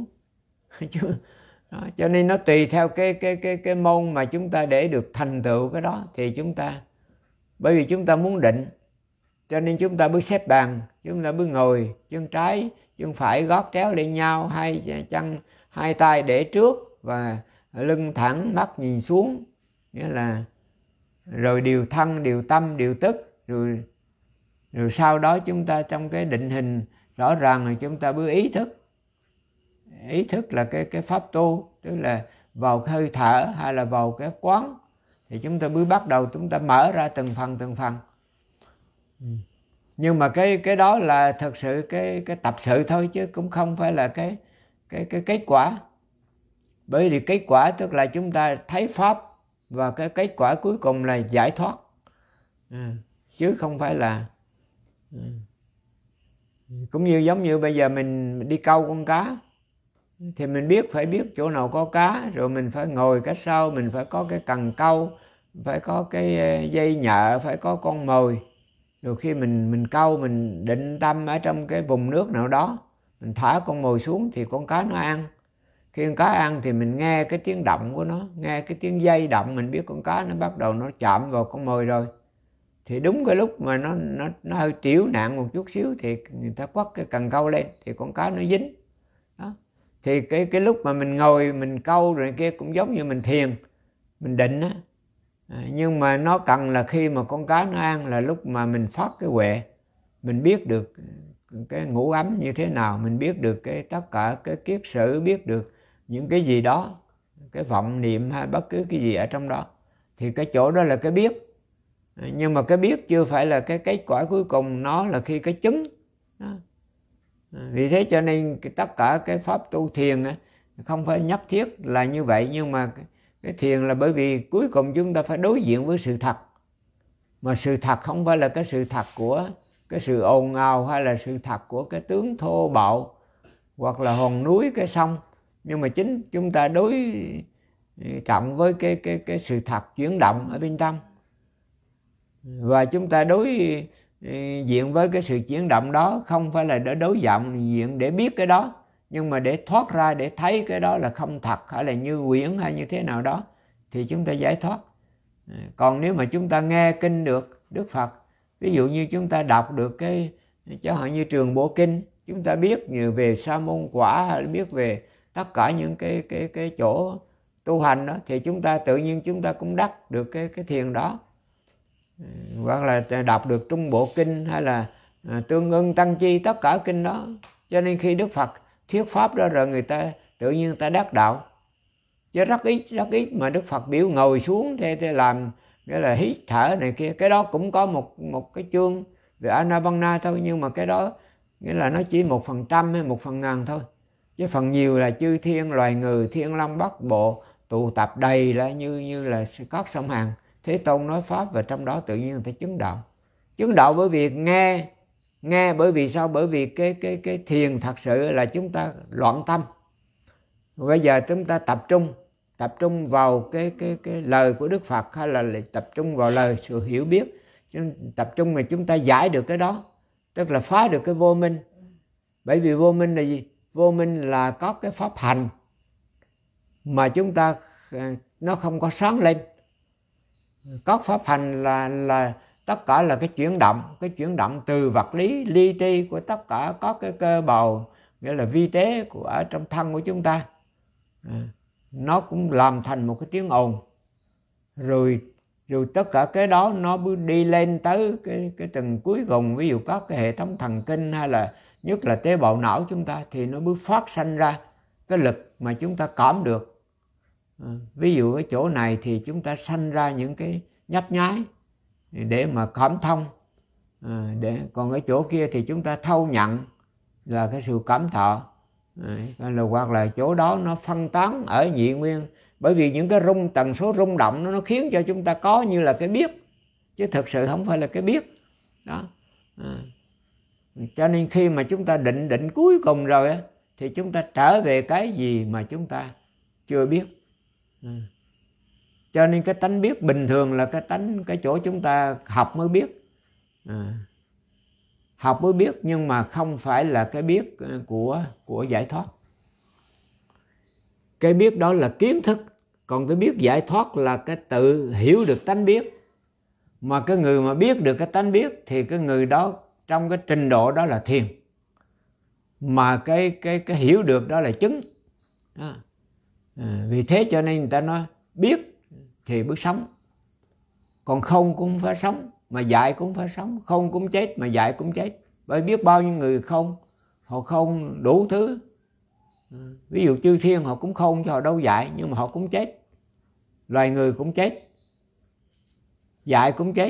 Đó, cho nên nó tùy theo cái, cái, cái, cái môn mà chúng ta để được thành tựu cái đó thì chúng ta, bởi vì chúng ta muốn định, cho nên chúng ta bước xếp bằng, chúng ta bước ngồi, chân trái, chân phải gót chéo lên nhau, hai chân, hai tay để trước và lưng thẳng, mắt nhìn xuống, nghĩa là rồi điều thân, điều tâm, điều tức, rồi rồi sau đó chúng ta trong cái định hình rõ ràng là chúng ta bước ý thức. Ý thức là cái cái pháp tu, tức là vào cái hơi thở hay là vào cái quán, thì chúng ta bước bắt đầu chúng ta mở ra từng phần từng phần. Nhưng mà cái cái đó là thật sự cái cái tập sự thôi, chứ cũng không phải là cái cái cái kết quả. Bởi vì kết quả tức là chúng ta thấy pháp, và cái kết quả cuối cùng là giải thoát, à, chứ không phải là à. Cũng như giống như bây giờ mình đi câu con cá thì mình biết phải biết chỗ nào có cá, rồi mình phải ngồi cách sau, mình phải có cái cần câu, phải có cái dây nhợ, phải có con mồi. Rồi khi mình mình câu, mình định tâm ở trong cái vùng nước nào đó, mình thả con mồi xuống thì con cá nó ăn. Khi con cá ăn thì mình nghe cái tiếng động của nó, nghe cái tiếng dây động, mình biết con cá nó bắt đầu nó chạm vào con mồi rồi. Thì đúng cái lúc mà nó nó nó hơi trĩu nạn một chút xíu thì người ta quất cái cần câu lên thì con cá nó dính. Đó. Thì cái cái lúc mà mình ngồi mình câu rồi kia cũng giống như mình thiền, mình định á. À, nhưng mà nó cần là khi mà con cá nó ăn là lúc mà mình phát cái huệ, mình biết được cái ngũ ấm như thế nào, mình biết được cái tất cả cái kiết sử, biết được những cái gì đó, cái vọng niệm hay bất cứ cái gì ở trong đó, thì cái chỗ đó là cái biết. Nhưng mà cái biết chưa phải là cái kết quả cuối cùng, nó là khi cái chứng đó. Vì thế cho nên tất cả cái pháp tu thiền không phải nhất thiết là như vậy, nhưng mà cái thiền là bởi vì cuối cùng chúng ta phải đối diện với sự thật. Mà sự thật không phải là cái sự thật của cái sự ồn ào, hay là sự thật của cái tướng thô bạo, hoặc là hòn núi, cái sông. Nhưng mà chính chúng ta đối trọng với cái, cái, cái sự thật chuyển động ở bên trong. Và chúng ta đối diện với cái sự chuyển động đó không phải là để đối diện để biết cái đó, nhưng mà để thoát ra, để thấy cái đó là không thật, hay là như quyển hay như thế nào đó, thì chúng ta giải thoát. Còn nếu mà chúng ta nghe kinh được Đức Phật, ví dụ như chúng ta đọc được cái chẳng hạn như Trường Bộ Kinh, chúng ta biết nhiều về sa môn quả, hay biết về tất cả những cái cái cái chỗ tu hành đó, thì chúng ta tự nhiên chúng ta cũng đắc được cái cái thiền đó. Hoặc là đọc được Trung Bộ Kinh, hay là à, Tương Ưng Tăng Chi, tất cả kinh đó. Cho nên khi Đức Phật thuyết pháp đó rồi, người ta tự nhiên người ta đắc đạo. Chứ rất ít, rất ít mà Đức Phật biểu ngồi xuống thế, thế làm nghĩa là hít thở này kia. Cái đó cũng có một một cái chương về Anapanna thôi, nhưng mà cái đó nghĩa là nó chỉ một phần trăm hay một phần ngàn thôi. Chứ phần nhiều là chư thiên loài người, thiên long bát bộ tụ tập đầy là như như là cát sông Hằng. Thế Tôn nói pháp và trong đó tự nhiên người ta chứng đạo. Chứng đạo bởi vì nghe, nghe bởi vì sao? Bởi vì cái cái cái thiền thật sự là chúng ta loạn tâm. Bây giờ chúng ta tập trung, tập trung vào cái cái cái lời của Đức Phật, hay là tập trung vào lời sự hiểu biết. Tập trung mà chúng ta giải được cái đó, tức là phá được cái vô minh. Bởi vì vô minh là gì? Vô minh là có cái pháp hành mà chúng ta nó không có sáng lên. Có pháp hành là là tất cả là cái chuyển động, cái chuyển động từ vật lý li ti của tất cả có cái cơ bào, nghĩa là vi tế của ở trong thân của chúng ta. À, nó cũng làm thành một cái tiếng ồn. Rồi rồi tất cả cái đó nó đi lên tới cái cái tầng cuối cùng, ví dụ có cái hệ thống thần kinh hay là nhất là tế bào não chúng ta, thì nó mới phát sanh ra cái lực mà chúng ta cảm được. À, ví dụ ở chỗ này thì chúng ta sanh ra những cái nhấp nháy để mà cảm thông. À, để còn ở chỗ kia thì chúng ta thâu nhận là cái sự cảm thọ. À, là hoặc là chỗ đó nó phân tán ở nhị nguyên, bởi vì những cái rung tần số rung động nó, nó khiến cho chúng ta có như là cái biết, chứ thực sự không phải là cái biết đó. À, cho nên khi mà chúng ta định định cuối cùng rồi á, thì chúng ta trở về cái gì mà chúng ta chưa biết. À, cho nên cái tánh biết bình thường là cái tánh cái chỗ chúng ta học mới biết. À, học mới biết, nhưng mà không phải là cái biết của của giải thoát. Cái biết đó là kiến thức, còn cái biết giải thoát là cái tự hiểu được tánh biết. Mà cái người mà biết được cái tánh biết thì cái người đó trong cái trình độ đó là thiền, mà cái cái cái hiểu được đó là chứng. À, vì thế cho nên người ta nói biết thì bước sống, còn không cũng phải sống, mà dạy cũng phải sống. Không cũng chết mà dạy cũng chết. Bởi biết bao nhiêu người không, họ không đủ thứ. Ví dụ chư thiên họ cũng không, cho họ đâu dạy, nhưng mà họ cũng chết. Loài người cũng chết, dạy cũng chết.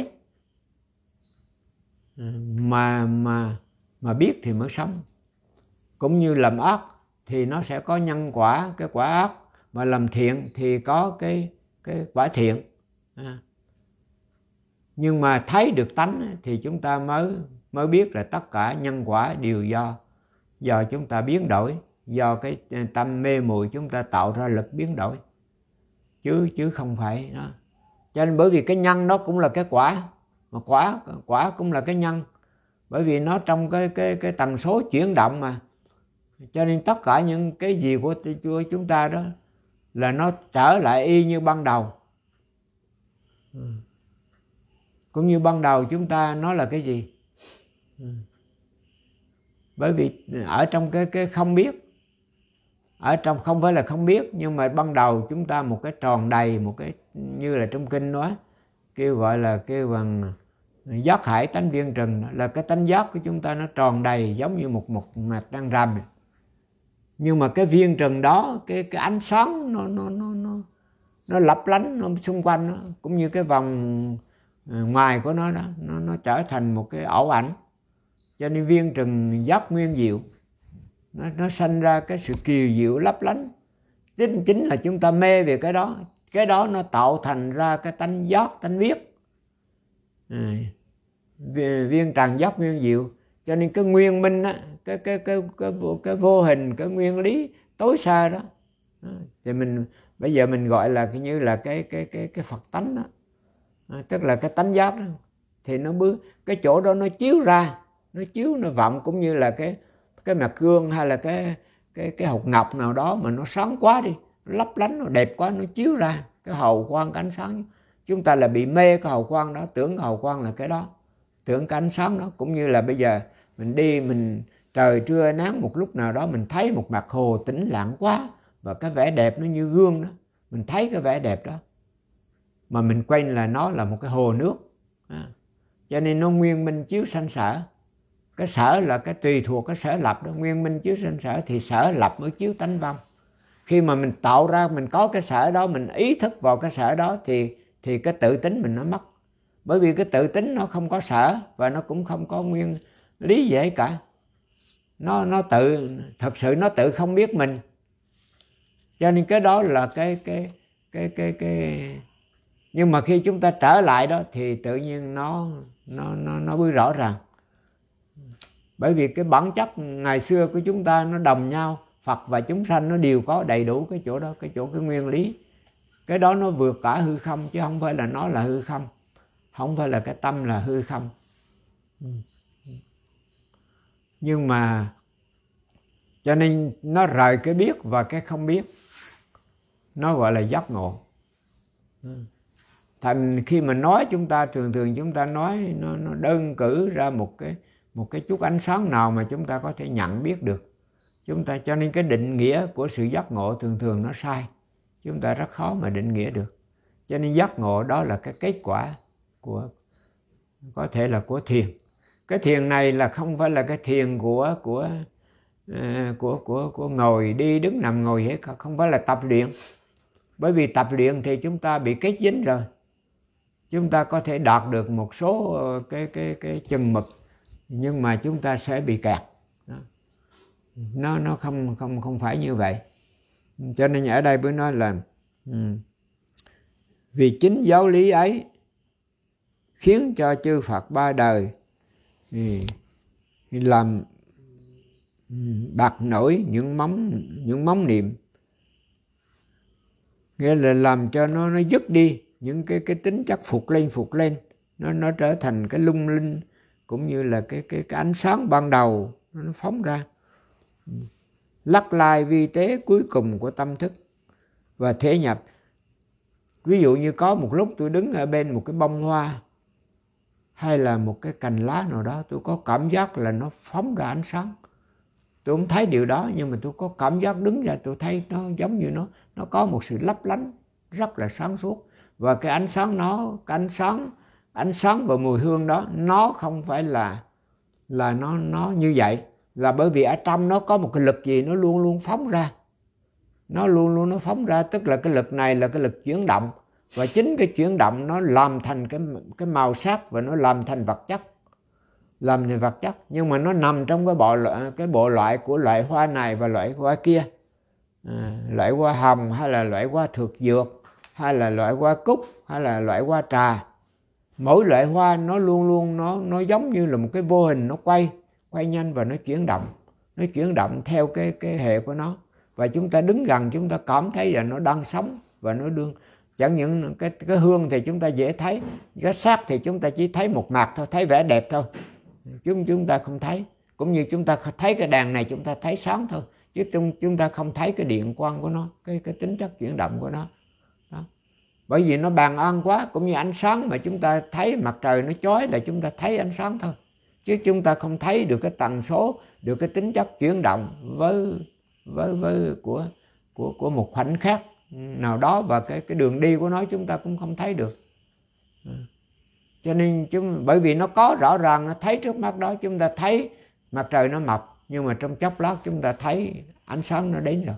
Mà mà mà biết thì mới sống. Cũng như làm ác thì nó sẽ có nhân quả, cái quả ác, mà làm thiện thì có cái cái quả thiện. À, nhưng mà thấy được tánh thì chúng ta mới mới biết là tất cả nhân quả đều do do chúng ta biến đổi, do cái tâm mê muội chúng ta tạo ra lực biến đổi, chứ chứ không phải đó. Cho nên bởi vì cái nhân nó cũng là cái quả, mà quả quả cũng là cái nhân, bởi vì nó trong cái cái cái tần số chuyển động mà. Cho nên tất cả những cái gì của, của chúng ta đó là nó trở lại y như ban đầu. Cũng như ban đầu chúng ta nó là cái gì? Bởi vì ở trong cái cái không biết, ở trong không phải là không biết, nhưng mà ban đầu chúng ta một cái tròn đầy, một cái như là trong kinh nói kêu gọi là kêu bằng giác hải tánh viên trần, là cái tánh giác của chúng ta nó tròn đầy giống như một một mặt trăng rằm. Nhưng mà cái viên trần đó, cái cái ánh sáng nó nó nó nó nó lấp lánh nó xung quanh nó, cũng như cái vòng ngoài của nó đó, nó nó trở thành một cái ảo ảnh. Cho nên viên trần giác nguyên diệu, nó nó sanh ra cái sự kiều diệu lấp lánh. Chính chính là chúng ta mê về cái đó, cái đó nó tạo thành ra cái tánh giác, tánh biết. À, viên trần giác nguyên diệu. Cho nên cái nguyên minh á, cái cái cái cái vô, cái vô hình, cái nguyên lý tối xa đó, đó thì mình bây giờ mình gọi là cái như là cái cái cái cái Phật tánh đó. À, tức là cái tánh giác đó, thì nó bước cái chỗ đó nó chiếu ra, nó chiếu nó vọng, cũng như là cái cái mặt gương hay là cái cái cái hột ngọc nào đó mà nó sáng quá đi, nó lấp lánh, nó đẹp quá, nó chiếu ra cái hào quang, cái ánh sáng. Chúng ta là bị mê cái hào quang đó, tưởng cái hào quang là cái đó, tưởng cái ánh sáng đó. Cũng như là bây giờ mình đi, mình trời trưa nắng một lúc nào đó mình thấy một mặt hồ tĩnh lặng quá, và cái vẻ đẹp nó như gương đó, mình thấy cái vẻ đẹp đó, mà mình quên là nó là một cái hồ nước. À, cho nên nó nguyên minh chiếu sanh sở. Cái sở là cái tùy thuộc cái sở lập đó, nguyên minh chiếu sanh sở thì sở lập mới chiếu tánh vong. Khi mà mình tạo ra, mình có cái sở đó, mình ý thức vào cái sở đó thì thì cái tự tính mình nó mất. Bởi vì cái tự tính nó không có sở và nó cũng không có nguyên lý gì cả. nó nó tự thật sự nó tự không biết mình. Cho nên cái đó là cái cái cái cái cái nhưng mà khi chúng ta trở lại đó thì tự nhiên nó nó nó nó mới rõ ràng. Bởi vì cái bản chất ngày xưa của chúng ta nó đồng nhau, Phật và chúng sanh nó đều có đầy đủ cái chỗ đó, cái chỗ cái nguyên lý. Cái đó nó vượt cả hư không, chứ không phải là nó là hư không, không phải là cái tâm là hư không. Nhưng mà cho nên nó rời cái biết và cái không biết, nó gọi là giác ngộ. Thành khi mà nói chúng ta thường thường chúng ta nói nó, nó đơn cử ra một cái một cái chút ánh sáng nào mà chúng ta có thể nhận biết được. Chúng ta cho nên cái định nghĩa của sự giác ngộ thường thường nó sai. Chúng ta rất khó mà định nghĩa được. Cho nên giác ngộ đó là cái kết quả của, có thể là của thiền. Cái thiền này là không phải là cái thiền của của uh, của của của ngồi đi đứng nằm ngồi hết, không phải là tập luyện. Bởi vì tập luyện thì chúng ta bị kết dính rồi. Chúng ta có thể đạt được một số cái cái cái chừng mực, nhưng mà chúng ta sẽ bị kẹt. Đó. Nó nó không không không phải như vậy. Cho nên ở đây bữa nói là um, vì chính giáo lý ấy khiến cho chư Phật ba đời thì, thì làm bạc nổi những móng những móng niệm, nghĩa là làm cho nó nó dứt đi những cái cái tính chất phục lên phục lên, nó nó trở thành cái lung linh cũng như là cái cái cái ánh sáng ban đầu nó phóng ra, lắc lai vi tế cuối cùng của tâm thức và thể nhập. Ví dụ như có một lúc tôi đứng ở bên một cái bông hoa hay là một cái cành lá nào đó, tôi có cảm giác là nó phóng ra ánh sáng. Tôi không thấy điều đó, nhưng mà tôi có cảm giác đứng ra tôi thấy nó giống như nó nó có một sự lấp lánh rất là sáng suốt. Và cái ánh sáng nó, cái ánh sáng, ánh sáng và mùi hương đó nó không phải là là nó nó như vậy, là bởi vì ở trong nó có một cái lực gì nó luôn luôn phóng ra. Nó luôn luôn nó phóng ra, tức là cái lực này là cái lực chuyển động, và chính cái chuyển động nó làm thành cái cái màu sắc và nó làm thành vật chất. Làm thành vật chất, nhưng mà nó nằm trong cái bộ cái bộ loại của loại hoa này và loại hoa kia. À, loại hoa hồng hay là loại hoa thực dược hay là loại hoa cúc hay là loại hoa trà. Mỗi loại hoa nó luôn luôn nó nó giống như là một cái vô hình, nó quay quay nhanh và nó chuyển động. Nó chuyển động theo cái cái hệ của nó. Và chúng ta đứng gần chúng ta cảm thấy là nó đang sống và nó đương. Chẳng những cái cái hương thì chúng ta dễ thấy, cái sắc thì chúng ta chỉ thấy một mặt thôi, thấy vẻ đẹp thôi. Chúng chúng ta không thấy. Cũng như chúng ta thấy cái đèn này chúng ta thấy sáng thôi, chứ chúng, chúng ta không thấy cái điện quang của nó, cái cái tính chất chuyển động của nó. Đó. Bởi vì nó bàn an quá, cũng như ánh sáng mà chúng ta thấy mặt trời nó chói là chúng ta thấy ánh sáng thôi, chứ chúng ta không thấy được cái tần số, được cái tính chất chuyển động với với với của của của một khoảnh khắc nào đó, và cái cái đường đi của nó chúng ta cũng không thấy được. Cho nên chúng, bởi vì nó có rõ ràng, nó thấy trước mắt đó, chúng ta thấy mặt trời nó mọc, nhưng mà trong chốc lát chúng ta thấy ánh sáng nó đến rồi.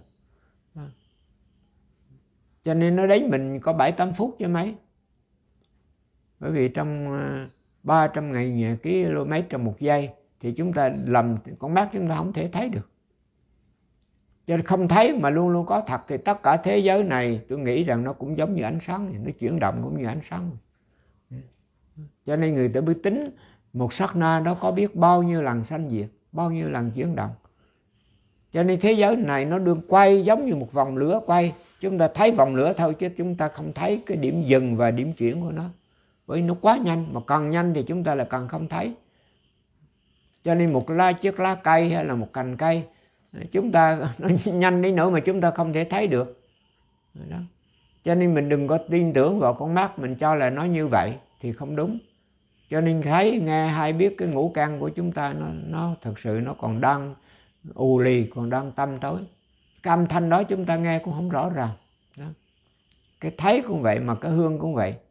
Cho nên nó đến mình có bảy tám phút chứ mấy. Bởi vì trong ba trăm nghìn km trong một giây thì chúng ta lầm con mắt chúng ta không thể thấy được. Cho nên không thấy mà luôn luôn có thật, thì tất cả thế giới này tôi nghĩ rằng nó cũng giống như ánh sáng, nó chuyển động cũng như ánh sáng. Cho nên người ta mới tính một sát na đó có biết bao nhiêu lần sanh diệt, bao nhiêu lần chuyển động. Cho nên thế giới này nó đương quay giống như một vòng lửa quay. Chúng ta thấy vòng lửa thôi, chứ chúng ta không thấy cái điểm dừng và điểm chuyển của nó. Bởi nó quá nhanh, mà càng nhanh thì chúng ta là càng không thấy. Cho nên một lá chiếc lá cây hay là một cành cây, chúng ta nó nhanh đến nỗi mà chúng ta không thể thấy được. Đó. Cho nên mình đừng có tin tưởng vào con mắt, mình cho là nó như vậy thì không đúng. Cho nên thấy, nghe hay biết cái ngũ căn của chúng ta nó, nó thật sự nó còn đang u lì, còn đang tâm tối. Cái âm thanh đó chúng ta nghe cũng không rõ ràng. Đó. Cái thấy cũng vậy, mà cái hương cũng vậy.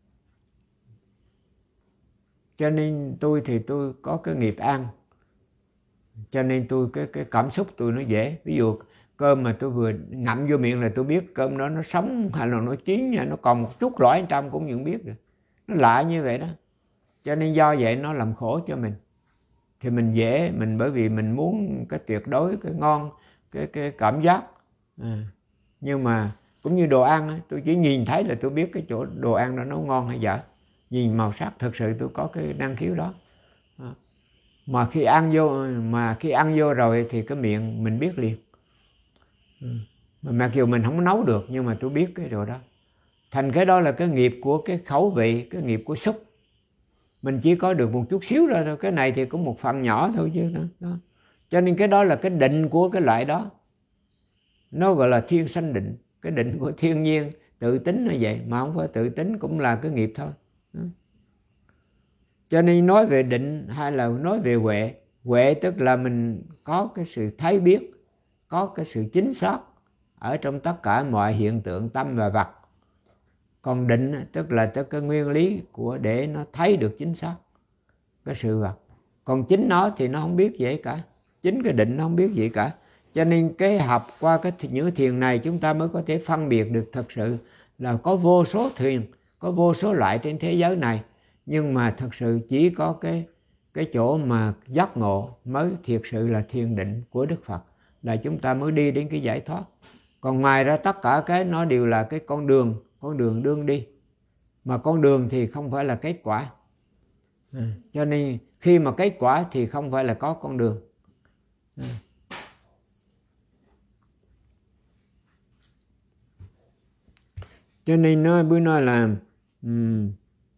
Cho nên tôi thì tôi có cái nghiệp ăn. Cho nên tôi cái, cái cảm xúc tôi nó dễ. Ví dụ cơm mà tôi vừa ngậm vô miệng là tôi biết cơm đó nó sống hay là nó chín, hay nó còn một chút lõi trong cũng nhận biết được. Nó lạ như vậy đó. Cho nên do vậy nó làm khổ cho mình. thì mình dễ, mình bởi vì mình muốn cái tuyệt đối, cái ngon, cái cái cảm giác. À, nhưng mà cũng như đồ ăn, tôi chỉ nhìn thấy là tôi biết cái chỗ đồ ăn đó nó ngon hay dở. Nhìn màu sắc thực sự tôi có cái năng khiếu đó. À, mà khi ăn vô mà khi ăn vô rồi thì cái miệng mình biết liền. Ừ. Mà mặc dù mình không nấu được nhưng mà tôi biết cái đồ đó. Thành cái đó là cái nghiệp của cái khẩu vị, cái nghiệp của xúc. Mình chỉ có được một chút xíu rồi thôi, cái này thì cũng một phần nhỏ thôi chứ đó. đó. Cho nên cái đó là cái định của cái loại đó. Nó gọi là thiên sanh định, cái định của thiên nhiên, tự tính nó vậy, mà không phải tự tính cũng là cái nghiệp thôi. Đó. Cho nên nói về định hay là nói về huệ, huệ tức là mình có cái sự thấy biết, có cái sự chính xác ở trong tất cả mọi hiện tượng tâm và vật. Còn định tức là tức cái nguyên lý của để nó thấy được chính xác cái sự vật. Còn chính nó thì nó không biết gì cả. Chính cái định nó không biết gì cả. Cho nên cái học qua cái những thiền này chúng ta mới có thể phân biệt được thật sự là có vô số thiền, có vô số loại trên thế giới này. Nhưng mà thật sự chỉ có cái, cái chỗ mà giác ngộ mới thiệt sự là thiền định của Đức Phật, là chúng ta mới đi đến cái giải thoát. Còn ngoài ra tất cả cái nó đều là cái con đường, con đường đương đi. Mà con đường thì không phải là kết quả. À, cho nên khi mà kết quả thì không phải là có con đường. À. Cho nên nó bữa nói là um,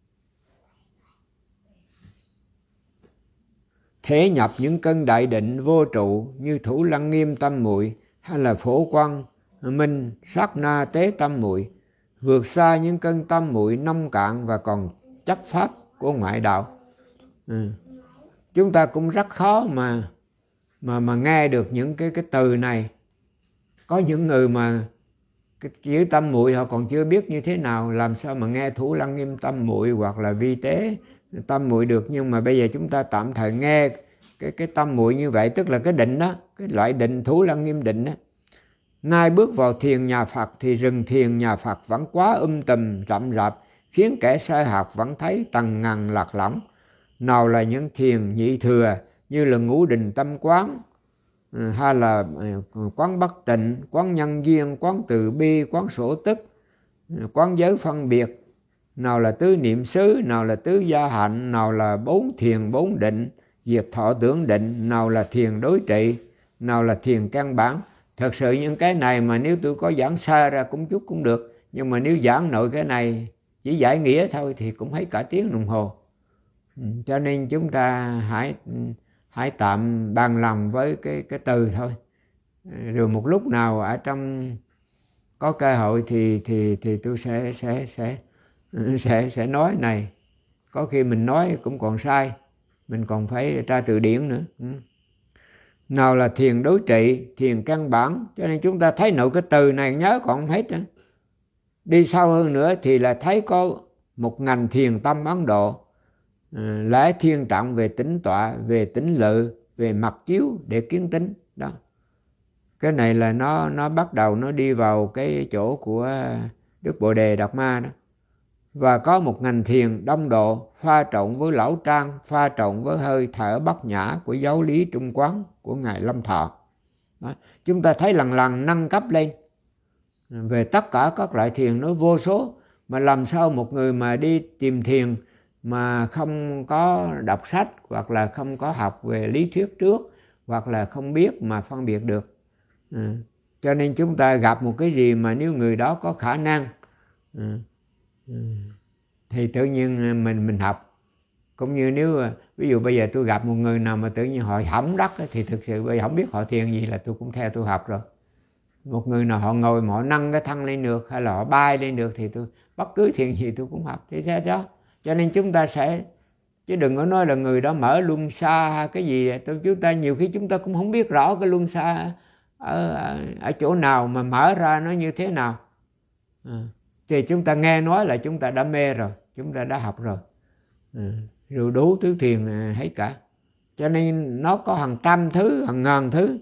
thể nhập những cơn đại định vô trụ như thủ lăng nghiêm tâm muội hay là phổ quang minh sát na tế tâm muội, vượt xa những cơn tâm muội nông cạn và còn chấp pháp của ngoại đạo. Ừ. Chúng ta cũng rất khó mà mà mà nghe được những cái cái từ này. Có những người mà cái chữ tâm muội họ còn chưa biết như thế nào, làm sao mà nghe thủ lăng nghiêm tâm muội hoặc là vi tế tâm muội được. Nhưng mà bây giờ chúng ta tạm thời nghe cái cái tâm muội như vậy, tức là cái định đó, cái loại định thủ lăng nghiêm định đó. Nay bước vào thiền nhà Phật thì rừng thiền nhà Phật vẫn quá um tùm rậm rạp, khiến kẻ sai học vẫn thấy tầng ngần lạc lõng. Nào là những thiền nhị thừa như là ngũ định tâm quán, hay là quán bất tịnh, quán nhân duyên, quán từ bi, quán sổ tức, quán giới phân biệt, nào là tứ niệm xứ, nào là tứ gia hạnh, nào là bốn thiền bốn định, diệt thọ tưởng định, nào là thiền đối trị, nào là thiền căn bản. Thật sự những cái này mà nếu tôi có giảng xa ra cũng chút cũng được, nhưng mà nếu giảng nội cái này chỉ giải nghĩa thôi thì cũng hết cả tiếng đồng hồ. Cho nên chúng ta hãy hãy tạm bằng lòng với cái cái từ thôi. Rồi một lúc nào ở trong có cơ hội thì thì thì tôi sẽ sẽ sẽ sẽ sẽ nói này. Có khi mình nói cũng còn sai, mình còn phải tra từ điển nữa. Nào là thiền đối trị, thiền căn bản. Cho nên chúng ta thấy nội cái từ này nhớ còn không hết. Đi sâu hơn nữa thì là thấy có một ngành thiền tâm Ấn Độ, lẽ thiên trọng về tính tọa, về tính lự, về mặt chiếu để kiến tính đó. Cái này là nó nó bắt đầu nó đi vào cái chỗ của Đức Bồ Đề Đạt Ma đó. Và có một ngành thiền đông độ pha trộn với lão trang, pha trộn với hơi thở bát nhã của giáo lý Trung Quán của Ngài Lâm Thọ đó. Chúng ta thấy lần lần nâng cấp lên về tất cả các loại thiền nó vô số. Mà làm sao một người mà đi tìm thiền mà không có đọc sách, hoặc là không có học về lý thuyết trước, hoặc là không biết mà phân biệt được. À, cho nên chúng ta gặp một cái gì mà nếu người đó có khả năng à, à, thì tự nhiên mình mình học. Cũng như nếu ví dụ bây giờ tôi gặp một người nào mà tự nhiên họ hỏng đất thì thực sự bây giờ không biết họ thiền gì là tôi cũng theo tôi học rồi. Một người nào họ ngồi mà họ nâng cái thân lên được, hay là họ bay lên được thì tôi bất cứ thiền gì tôi cũng học. Thì thế đó. Cho nên chúng ta sẽ, chứ đừng có nói là người đó mở luân xa cái gì. Chúng ta nhiều khi chúng ta cũng không biết rõ cái luân xa ở, ở chỗ nào mà mở ra nó như thế nào. À, thì chúng ta nghe nói là chúng ta đã mê rồi, chúng ta đã học rồi. À, rồi đủ thứ thiền hết cả. Cho nên nó có hàng trăm thứ, hàng ngàn thứ.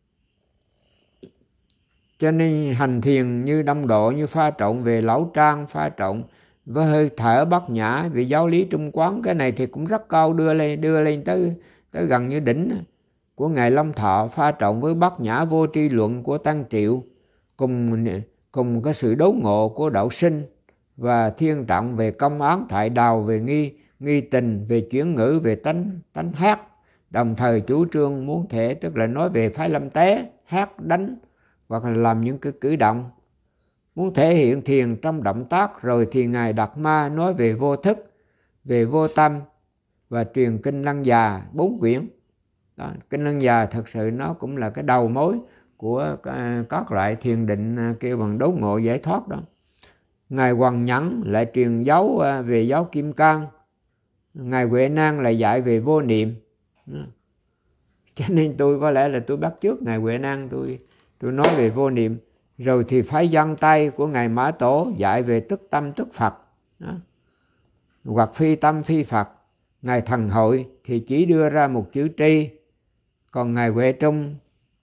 Cho nên hành thiền như đông độ, như pha trộn về lão trang, pha trộn với hơi thở bát nhã, về giáo lý Trung Quán. Cái này thì cũng rất cao, đưa lên đưa lên tới tới gần như đỉnh của Ngài Long Thọ, pha trộn với bát nhã vô tri luận của Tăng Triệu, cùng cùng cái sự đốn ngộ của Đạo Sinh và thiên trọng về công án thoại đào, về nghi nghi tình, về chuyển ngữ, về tánh tánh hát. Đồng thời chủ trương muốn thể, tức là nói về phái Lâm Tế, hát đánh hoặc là làm những cái cử động, muốn thể hiện thiền trong động tác. Rồi thì Ngài Đạt Ma nói về vô thức, về vô tâm và truyền kinh Lăng Già bốn quyển. Đó, kinh Lăng Già thật sự nó cũng là cái đầu mối của các loại thiền định kêu bằng đốn ngộ giải thoát đó. Ngài Hoàng Nhẫn lại truyền giáo về giáo Kim Cang, Ngài Huệ Năng lại dạy về vô niệm. Đó. Cho nên tôi có lẽ là tôi bắt chước Ngài Huệ Năng, tôi tôi nói về vô niệm. Rồi thì phái Giang Tây của Ngài Mã Tổ dạy về tức tâm tức Phật. Đó. Hoặc phi tâm phi Phật. Ngài Thần Hội thì chỉ đưa ra một chữ tri. Còn Ngài Huệ Trung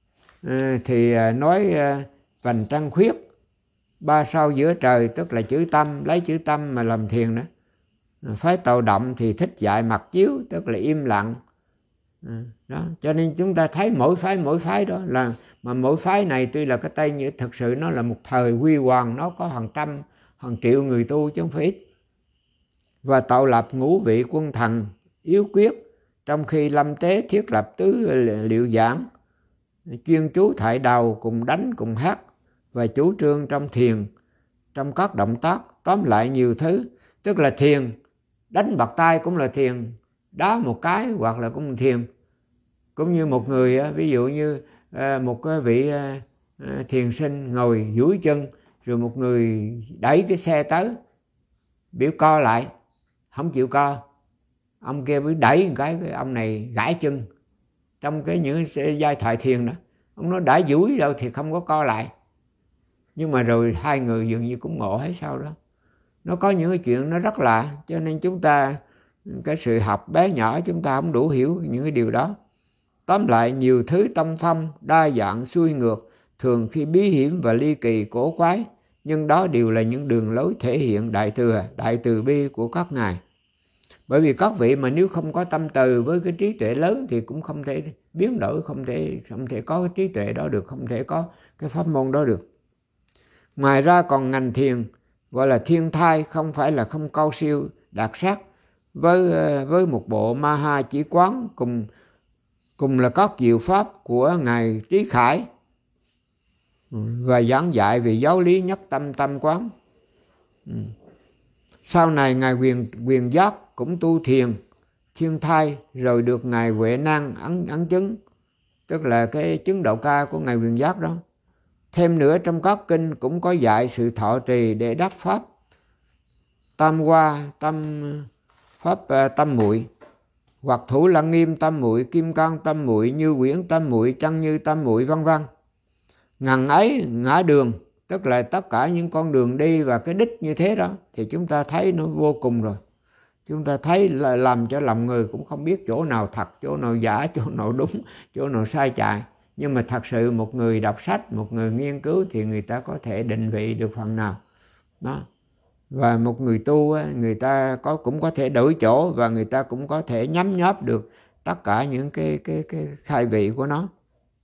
thì nói vành trăng khuyết, ba sao giữa trời, tức là chữ tâm, lấy chữ tâm mà làm thiền đó. Phái Tàu Động thì thích dạy mặt chiếu, tức là im lặng. Đó. Cho nên chúng ta thấy mỗi phái mỗi phái đó là, mà mỗi phái này tuy là cái Tây như thực sự nó là một thời huy hoàng, nó có hàng trăm hàng triệu người tu chứ không phải ít. Và tạo lập ngũ vị quân thần yếu quyết, trong khi Lâm Tế thiết lập tứ liệu giảng, chuyên chú thoại đầu, cùng đánh cùng hát, và chủ trương trong thiền, trong các động tác, tóm lại nhiều thứ. Tức là thiền, đánh bạc tay cũng là thiền, đá một cái hoặc là cũng thiền. Cũng như một người, ví dụ như một cái vị thiền sinh ngồi duỗi chân, rồi một người đẩy cái xe tới, biểu co lại, không chịu co. Ông kia mới đẩy một cái, cái ông này gãy chân. Trong cái những giai thoại thiền đó, ông nói đã duỗi đâu thì không có co lại. Nhưng mà rồi hai người dường như cũng ngộ hay sao đó. Nó có những cái chuyện nó rất lạ, cho nên chúng ta, cái sự học bé nhỏ chúng ta không đủ hiểu những cái điều đó. Tóm lại, nhiều thứ tông phong, đa dạng, xuôi ngược, thường khi bí hiểm và ly kỳ cổ quái, nhưng đó đều là những đường lối thể hiện đại từ, đại từ bi của các ngài. Bởi vì các vị mà nếu không có tâm từ với cái trí tuệ lớn thì cũng không thể biến đổi, không thể không thể có cái trí tuệ đó được, không thể có cái pháp môn đó được. Ngoài ra còn ngành thiền gọi là thiên thai, không phải là không cao siêu đạt sắc, với với một bộ Maha chỉ quán, cùng cùng là các diệu pháp của ngài Trí Khải, và giảng dạy về giáo lý nhất tâm tâm quán. Sau này ngài Quyền Quyền Giác cũng tu thiền thiên thai, rồi được ngài Huệ Năng ấn ấn chứng, tức là cái chứng đạo ca của ngài Quyền Giác đó. Thêm nữa, trong các kinh cũng có dạy sự thọ trì để đắc pháp tam hoa, tâm pháp tâm muội, hoặc Thủ Lăng Nghiêm tâm muội, Kim Cang tâm muội, Như Quyển tâm muội, Chân Như tâm muội, vân vân. Ngần ấy ngã đường, tức là tất cả những con đường đi và cái đích như thế đó, thì chúng ta thấy nó vô cùng rồi. Chúng ta thấy là làm cho lòng người cũng không biết chỗ nào thật, chỗ nào giả, chỗ nào đúng, chỗ nào sai chạy. Nhưng mà thật sự một người đọc sách, một người nghiên cứu thì người ta có thể định vị được phần nào đó. Và một người tu, người ta có cũng có thể đổi chỗ, và người ta cũng có thể nhắm nháp được tất cả những cái, cái, cái khai vị của nó.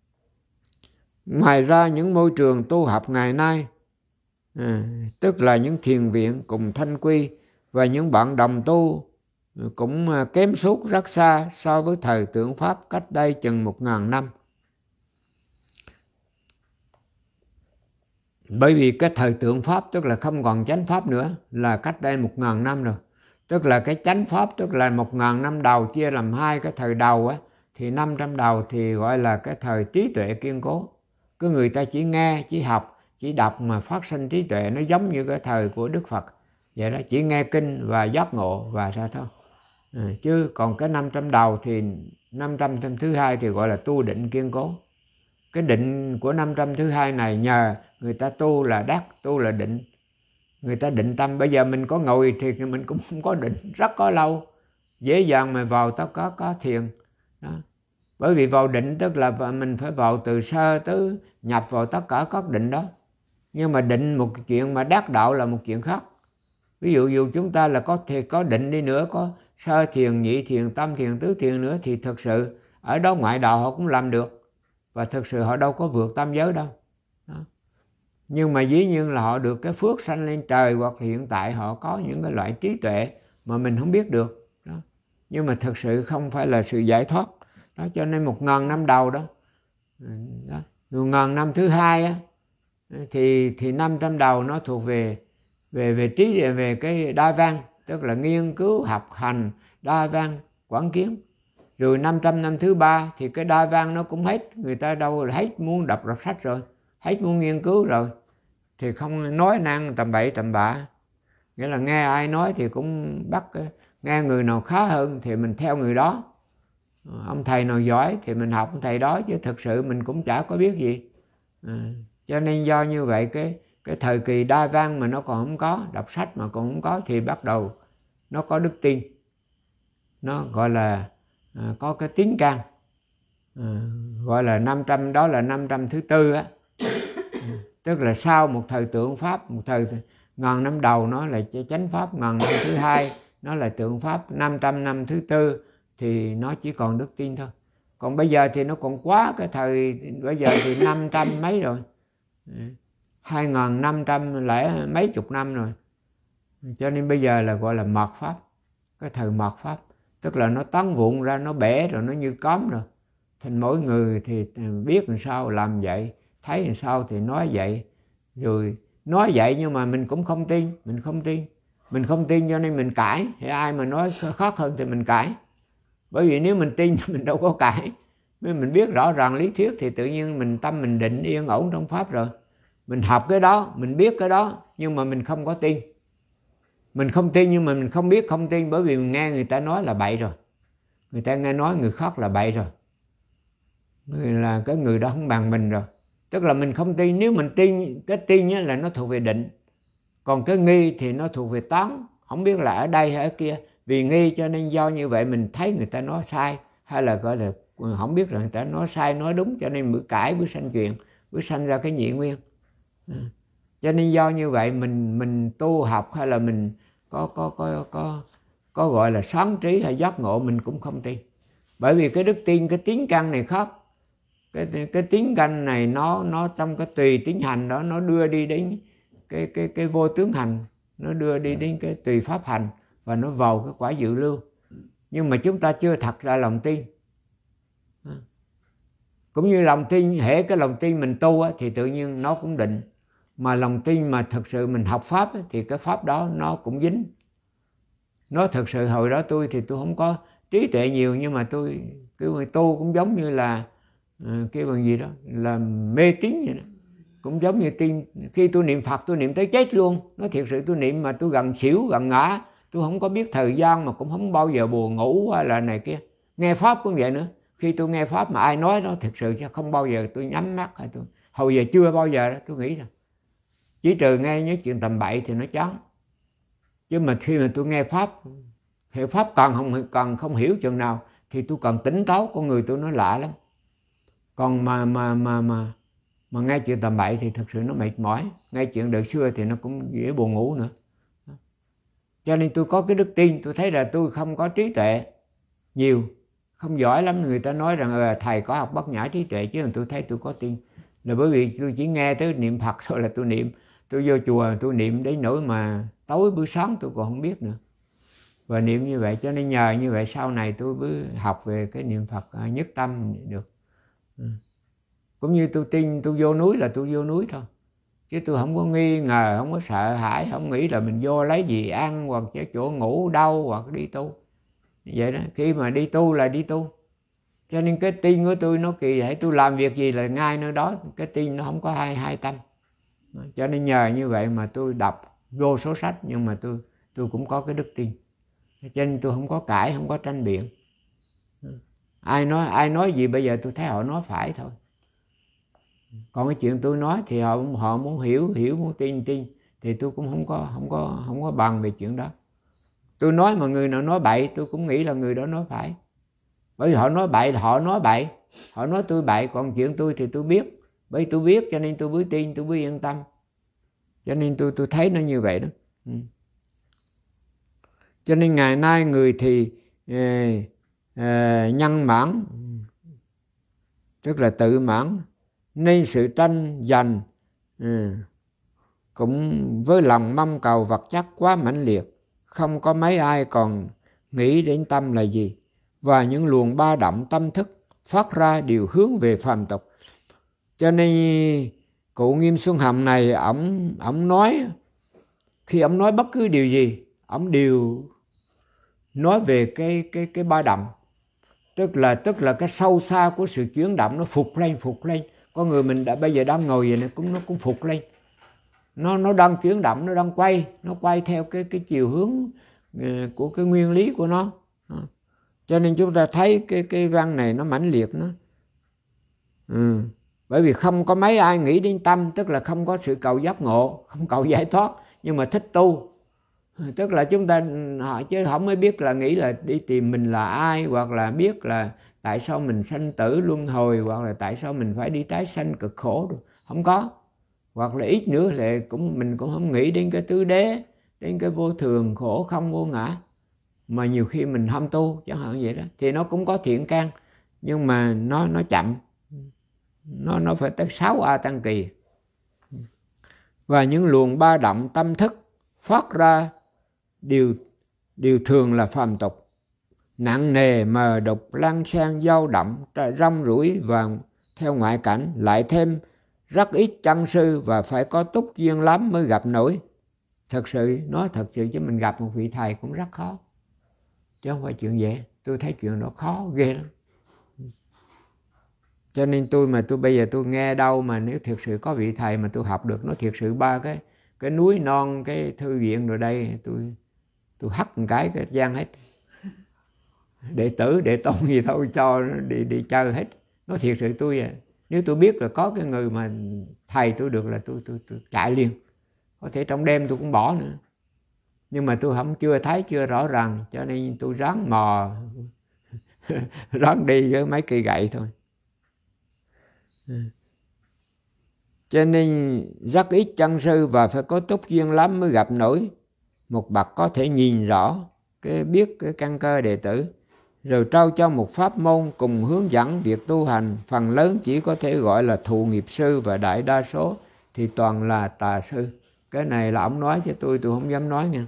Ngoài ra, những môi trường tu học ngày nay, à, tức là những thiền viện cùng thanh quy và những bạn đồng tu cũng kém sút rất xa so với thời tượng Pháp cách đây chừng một ngàn năm. Bởi vì cái thời tượng Pháp tức là không còn chánh Pháp nữa, là cách đây một ngàn năm rồi. Tức là cái chánh Pháp, tức là một ngàn năm đầu chia làm hai, cái thời đầu á, thì năm trăm đầu thì gọi là cái thời trí tuệ kiên cố. Cứ người ta chỉ nghe, chỉ học, chỉ đọc mà phát sinh trí tuệ, nó giống như cái thời của Đức Phật. Vậy đó, chỉ nghe kinh và giác ngộ và ra thôi. À, chứ còn cái năm trăm đầu thì năm trăm thứ hai thì gọi là tu định kiên cố. Cái định của năm trăm thứ hai này nhờ người ta tu là đắc, tu là định. Người ta định tâm, bây giờ mình có ngồi thì mình cũng không có định, rất có lâu. Dễ dàng mà vào tất cả có thiền. Đó. Bởi vì vào định tức là mình phải vào từ sơ tới nhập vào tất cả các định đó. Nhưng mà định một chuyện mà đắc đạo là một chuyện khác. Ví dụ dù chúng ta là có thể có định đi nữa, có sơ thiền, nhị thiền, tam thiền, tứ thiền nữa, thì thực sự ở đó ngoại đạo họ cũng làm được, và thực sự họ đâu có vượt tam giới đâu. Đó. Nhưng mà dĩ nhiên là họ được cái phước sanh lên trời, hoặc hiện tại họ có những cái loại trí tuệ mà mình không biết được. Đó. Nhưng mà thực sự không phải là sự giải thoát. Đó, cho nên một ngàn năm đầu đó, đó một ngàn năm thứ hai á, thì thì năm trăm đầu nó thuộc về về về trí về cái đa văn, tức là nghiên cứu học hành đa văn quán kiến. Rồi năm trăm năm thứ ba thì cái đa văn nó cũng hết, người ta đâu là hết muốn đọc đọc sách rồi, hết muốn nghiên cứu rồi, thì không nói năng tầm bậy tầm bạ, nghĩa là nghe ai nói thì cũng bắt, nghe người nào khá hơn thì mình theo người đó, ông thầy nào giỏi thì mình học ông thầy đó, chứ thực sự mình cũng chả có biết gì. À, cho nên do như vậy cái cái thời kỳ đa văn mà nó còn không có, đọc sách mà còn không có, thì bắt đầu nó có đức tin, nó gọi là à, có cái tín căn, à, gọi là năm trăm, đó là năm trăm thứ tư á. À, tức là sau một thời tượng pháp, một thời ngàn năm đầu nó là chánh pháp, ngàn năm thứ hai nó là tượng pháp, năm trăm năm thứ tư thì nó chỉ còn đức tin thôi. Còn bây giờ thì nó còn quá cái thời, bây giờ thì năm trăm mấy rồi, hai nghìn năm trăm lẻ mấy chục năm rồi, cho nên bây giờ là gọi là mạt pháp, cái thời mạt pháp, tức là nó tán vụn ra, nó bể rồi, nó như cóm rồi, thành mỗi người thì biết làm sao làm vậy, thấy làm sao thì nói vậy, rồi nói vậy nhưng mà mình cũng không tin, mình không tin, mình không tin cho nên mình cãi, thì ai mà nói khác hơn thì mình cãi, bởi vì nếu mình tin mình đâu có cãi, nếu mình biết rõ ràng lý thuyết thì tự nhiên mình tâm mình định yên ổn trong pháp rồi. Mình học cái đó, mình biết cái đó, nhưng mà mình không có tin. Mình không tin nhưng mà mình không biết không tin, bởi vì mình nghe người ta nói là bậy rồi. Người ta nghe nói người khác là bậy rồi, người là cái người đó không bằng mình rồi. Tức là mình không tin. Nếu mình tin, cái tin là nó thuộc về định, còn cái nghi thì nó thuộc về toán, không biết là ở đây hay ở kia. Vì nghi cho nên do như vậy mình thấy người ta nói sai, hay là gọi là không biết là người ta nói sai nói đúng, cho nên bữa cãi, bữa sanh chuyện, bữa sanh ra cái nhị nguyên. Cho nên do như vậy mình mình tu học hay là mình có có có có có gọi là sáng trí hay giác ngộ, mình cũng không tin. Bởi vì cái đức tin, cái tín căn này khác. Cái cái tín căn này nó nó trong cái tùy tín hành đó, nó đưa đi đến cái cái cái vô tướng hành, nó đưa đi đến cái tùy pháp hành, và nó vào cái quả dự lưu. Nhưng mà chúng ta chưa thật ra lòng tin. Cũng như lòng tin, hễ cái lòng tin mình tu á, thì tự nhiên nó cũng định. Mà lòng tin mà thực sự mình học pháp á, thì cái pháp đó nó cũng dính. Nó thực sự hồi đó tôi thì tôi không có trí tuệ nhiều, nhưng mà tôi cái tu cũng giống như là cái bằng gì đó là mê tín vậy đó. Cũng giống như tin, khi tôi niệm Phật tôi niệm tới chết luôn. Nó thiệt sự tôi niệm mà tôi gần xỉu gần ngã, tôi không có biết thời gian, mà cũng không bao giờ buồn ngủ hay là này kia. Nghe pháp cũng vậy nữa, khi tôi nghe pháp mà ai nói đó thực sự chứ không bao giờ tôi nhắm mắt, hay tôi hồi giờ chưa bao giờ đó tôi nghĩ rằng, chỉ trừ nghe những chuyện tầm bậy thì nó chán. Chứ mà khi mà tôi nghe pháp, hiểu pháp còn không còn không hiểu chừng nào thì tôi còn tỉnh táo, con người tôi nó lạ lắm. Còn mà mà mà mà mà nghe chuyện tầm bậy thì thực sự nó mệt mỏi, nghe chuyện đời xưa thì nó cũng dễ buồn ngủ nữa. Cho nên tôi có cái đức tin, tôi thấy là tôi không có trí tuệ nhiều, không giỏi lắm. Người ta nói rằng ờ, thầy có học bát nhã trí tuệ, chứ tôi thấy tôi có tin là bởi vì tôi chỉ nghe tới niệm Phật thôi là tôi niệm. Tôi vô chùa tôi niệm đến nỗi mà tối bữa sáng tôi còn không biết nữa. Và niệm như vậy, cho nên nhờ như vậy sau này tôi mới học về cái niệm Phật nhất tâm được. Cũng như tôi tin tôi vô núi là tôi vô núi thôi, chứ tôi không có nghi ngờ, không có sợ hãi, không nghĩ là mình vô lấy gì ăn hoặc cái chỗ ngủ đâu hoặc đi tu. Vậy đó, khi mà đi tu là đi tu. Cho nên cái tin của tôi nó kỳ vậy, tôi làm việc gì là ngay nơi đó, cái tin nó không có hai hai tâm. Cho nên nhờ như vậy mà tôi đọc vô số sách, nhưng mà tôi tôi cũng có cái đức tin. Cho nên tôi không có cãi, không có tranh biện. Ai nói ai nói gì bây giờ tôi thấy họ nói phải thôi. Còn cái chuyện tôi nói thì họ họ muốn hiểu hiểu, muốn tin tin, thì tôi cũng không có không có không có bằng về chuyện đó. Tôi nói mà người nào nói bậy tôi cũng nghĩ là người đó nói phải. Bởi vì họ nói bậy là họ nói bậy, họ nói tôi bậy, còn chuyện tôi thì tôi biết. Bởi vì tôi biết cho nên tôi mới tin, tôi mới yên tâm. Cho nên tôi tôi thấy nó như vậy đó. Ừ. Cho nên ngày nay người thì à, à, nhân mãn, tức là tự mãn, nên sự tranh giành à, cũng với lòng mong cầu vật chất quá mãnh liệt, không có mấy ai còn nghĩ đến tâm là gì, và những luồng ba động tâm thức phát ra đều hướng về phàm tục. Cho nên cụ Nghiêm Xuân Hồng này, ổng ổng nói, khi ổng nói bất cứ điều gì, ổng đều nói về cái cái cái ba động, tức là tức là cái sâu xa của sự chuyển động nó phục lên phục lên. Con người mình đã bây giờ đang ngồi vậy này, cũng nó cũng phục lên, nó nó đang chuyển động, nó đang quay, nó quay theo cái cái chiều hướng của cái nguyên lý của nó. Cho nên chúng ta thấy cái cái văn này nó mãnh liệt nó. Ừ. Bởi vì không có mấy ai nghĩ đến tâm, tức là không có sự cầu giác ngộ, không cầu giải thoát, nhưng mà thích tu. Tức là chúng ta họ chứ không mới biết là nghĩ là đi tìm mình là ai, hoặc là biết là tại sao mình sanh tử luân hồi, hoặc là tại sao mình phải đi tái sanh cực khổ rồi. Không có. Hoặc là ít nữa là cũng mình cũng không nghĩ đến cái tứ đế, đến cái vô thường, khổ không vô ngã. Mà nhiều khi mình không tu chẳng hạn vậy đó, thì nó cũng có thiện căn, nhưng mà nó nó chậm, nó nó phải tới sáu A Tăng Kỳ. Và những luồng ba động tâm thức phát ra đều đều thường là phàm tục, nặng nề mờ đục, lăng xăng dao động, rong ruổi và theo ngoại cảnh, lại thêm rất ít chân sư và phải có túc duyên lắm mới gặp nổi. Thật sự, nói thật sự chứ mình gặp một vị thầy cũng rất khó, chứ không phải chuyện dễ. Tôi thấy chuyện đó khó ghê lắm. Cho nên tôi mà tôi bây giờ tôi nghe đâu mà nếu thực sự có vị thầy mà tôi học được, nó thiệt sự ba cái cái núi non, cái thư viện rồi đây, tôi tôi hắt một cái cái gian hết. Đệ tử, đệ tôn gì thôi cho nó đi đi chơi hết. Nó thiệt sự tôi à, nếu tôi biết là có cái người mà thầy tôi được là tôi tôi, tôi chạy liền. Có thể trong đêm tôi cũng bỏ nữa. Nhưng mà tôi không chưa thấy, chưa rõ ràng, cho nên tôi ráng mò ráng đi với mấy cây gậy thôi. Cho nên rất ít chân sư và phải có túc duyên lắm mới gặp nổi một bậc có thể nhìn rõ, cái biết cái căn cơ đệ tử, rồi trao cho một pháp môn cùng hướng dẫn việc tu hành. Phần lớn chỉ có thể gọi là thụ nghiệp sư, và đại đa số thì toàn là tà sư. Cái này là ông nói chứ tôi tôi không dám nói nha.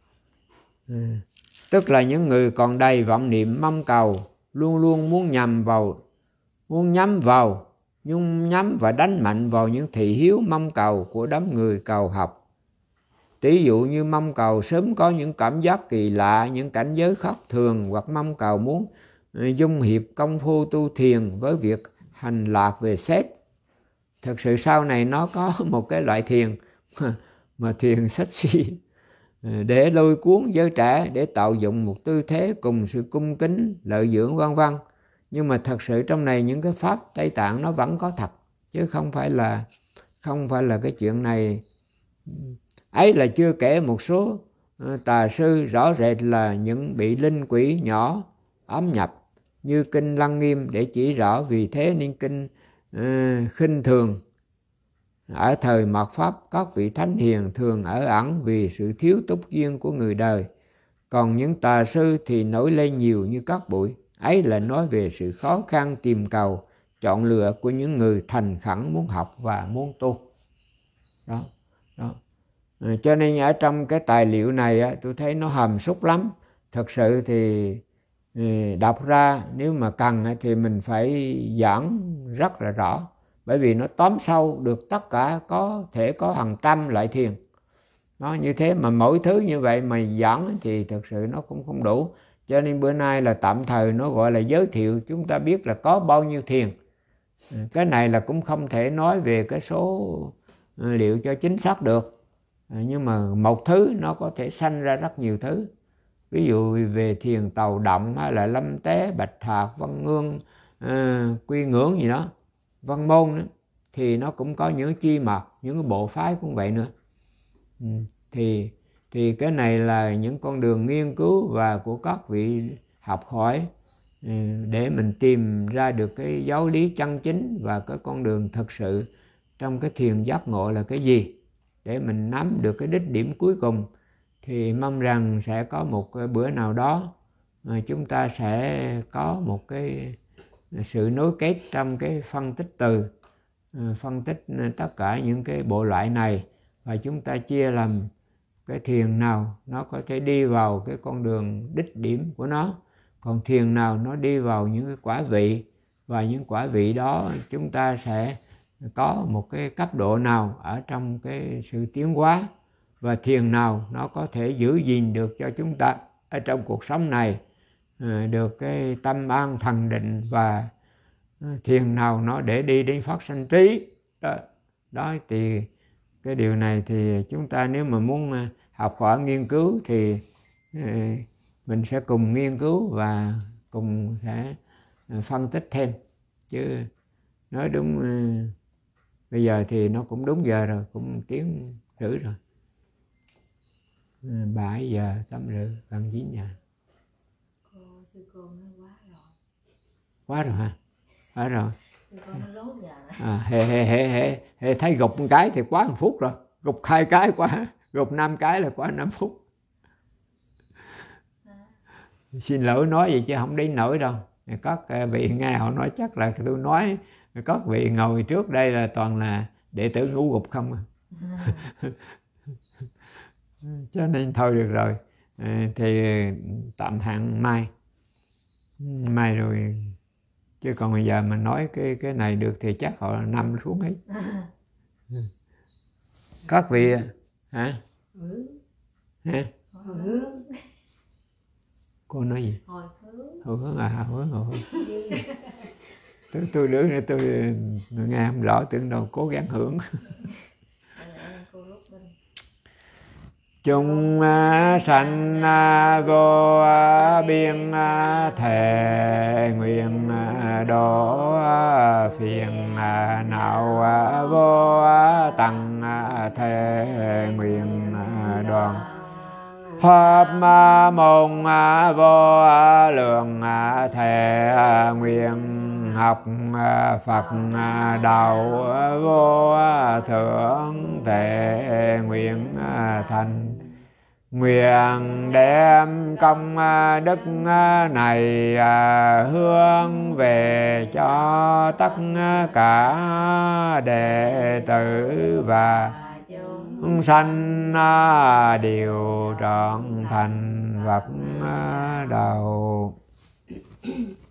Ừ. Tức là những người còn đầy vọng niệm mong cầu, luôn luôn muốn nhằm vào, muốn nhắm vào, nhưng nhắm và đánh mạnh vào những thị hiếu mong cầu của đám người cầu học. Tỷ dụ như mong cầu sớm có những cảm giác kỳ lạ, những cảnh giới khác thường, hoặc mong cầu muốn dung hiệp công phu tu thiền với việc hành lạc về xét. Thật sự sau này nó có một cái loại thiền mà, mà thiền sexy, để lôi cuốn giới trẻ, để tạo dụng một tư thế cùng sự cung kính, lợi dưỡng vân vân. Nhưng mà thật sự trong này những cái pháp Tây Tạng nó vẫn có thật, chứ không phải là không phải là cái chuyện này. Ấy là chưa kể một số tà sư rõ rệt là những bị linh quỷ nhỏ ám nhập, như kinh Lăng Nghiêm để chỉ rõ. Vì thế nên kinh uh, khinh thường ở thời mạt Pháp các vị thánh hiền thường ở ẩn vì sự thiếu túc duyên của người đời. Còn những tà sư thì nổi lên nhiều như các bụi. Ấy là nói về sự khó khăn tìm cầu, chọn lựa của những người thành khẩn muốn học và muốn tu. Đó, đó. À, cho nên ở trong cái tài liệu này á, tôi thấy nó hàm súc lắm. Thật sự thì đọc ra nếu mà cần thì mình phải giảng rất là rõ. Bởi vì nó tóm sâu được tất cả, có thể có hàng trăm loại thiền. Nó như thế mà mỗi thứ như vậy mà giảng thì thật sự nó cũng không đủ. Cho nên bữa nay là tạm thời nó gọi là giới thiệu, chúng ta biết là có bao nhiêu thiền. Cái này là cũng không thể nói về cái số liệu cho chính xác được. Nhưng mà một thứ nó có thể sanh ra rất nhiều thứ. Ví dụ về thiền tàu động, hay là lâm tế, bạch hạc, văn ngương, à, quy ngưỡng gì đó, văn môn đó, thì nó cũng có những chi mật, những cái bộ phái cũng vậy nữa. Ừ. Thì, thì cái này là những con đường nghiên cứu và của các vị học hỏi để mình tìm ra được cái giáo lý chân chính và cái con đường thực sự trong cái thiền giác ngộ là cái gì, để mình nắm được cái đích điểm cuối cùng. thì mong rằng sẽ có một cái bữa nào đó mà chúng ta sẽ có một cái sự nối kết trong cái phân tích từ, phân tích tất cả những cái bộ loại này, và chúng ta chia làm cái thiền nào nó có thể đi vào cái con đường đích điểm của nó, còn thiền nào nó đi vào những cái quả vị, và những quả vị đó chúng ta sẽ có một cái cấp độ nào ở trong cái sự tiến hóa, và thiền nào nó có thể giữ gìn được cho chúng ta ở trong cuộc sống này được cái tâm an thần định, và thiền nào nó để đi đến phát sanh trí đó. Đó thì cái điều này thì chúng ta nếu mà muốn học hỏi nghiên cứu thì mình sẽ cùng nghiên cứu và cùng sẽ phân tích thêm, chứ nói đúng bây giờ thì nó cũng đúng giờ rồi, cũng tiếng rưỡi rồi, bảy giờ tám rưỡi gần chín giờ. Cô sư cô nói quá rồi. Quá rồi hả? Quá rồi. Sư cô nói lố giờ rồi. À, hệ, hệ, hệ, hệ, hệ thấy gục một cái thì quá một phút rồi, gục hai cái quá, gục năm cái là quá năm phút. À. Xin lỗi nói vậy chứ không đến nổi đâu. Các vị nghe họ nói chắc là tôi nói các vị ngồi trước đây là toàn là đệ tử ngủ gục không à. Cho nên thôi được rồi, thì tạm hạn mai mai rồi, chứ còn bây giờ mà nói cái cái này được thì chắc họ nằm xuống hết. Các vị hả? Hả? Cô nói gì? Hồi hướng. Hồi hướng à, hồi hướng, hồi hướng. tôi tôi đứa nữa tôi, tôi nghe không rõ, tưởng đâu cố gắng hưởng. Chung sanh vô biên thề, nguyện độ phiền não vô tầng thề, nguyện đoàn pháp môn vô lượng thề, nguyện học Phật đạo vô thượng thể, nguyện thành nguyện đem công đức này hướng về cho tất cả đệ tử và chúng sanh đều trọn thành Phật đạo.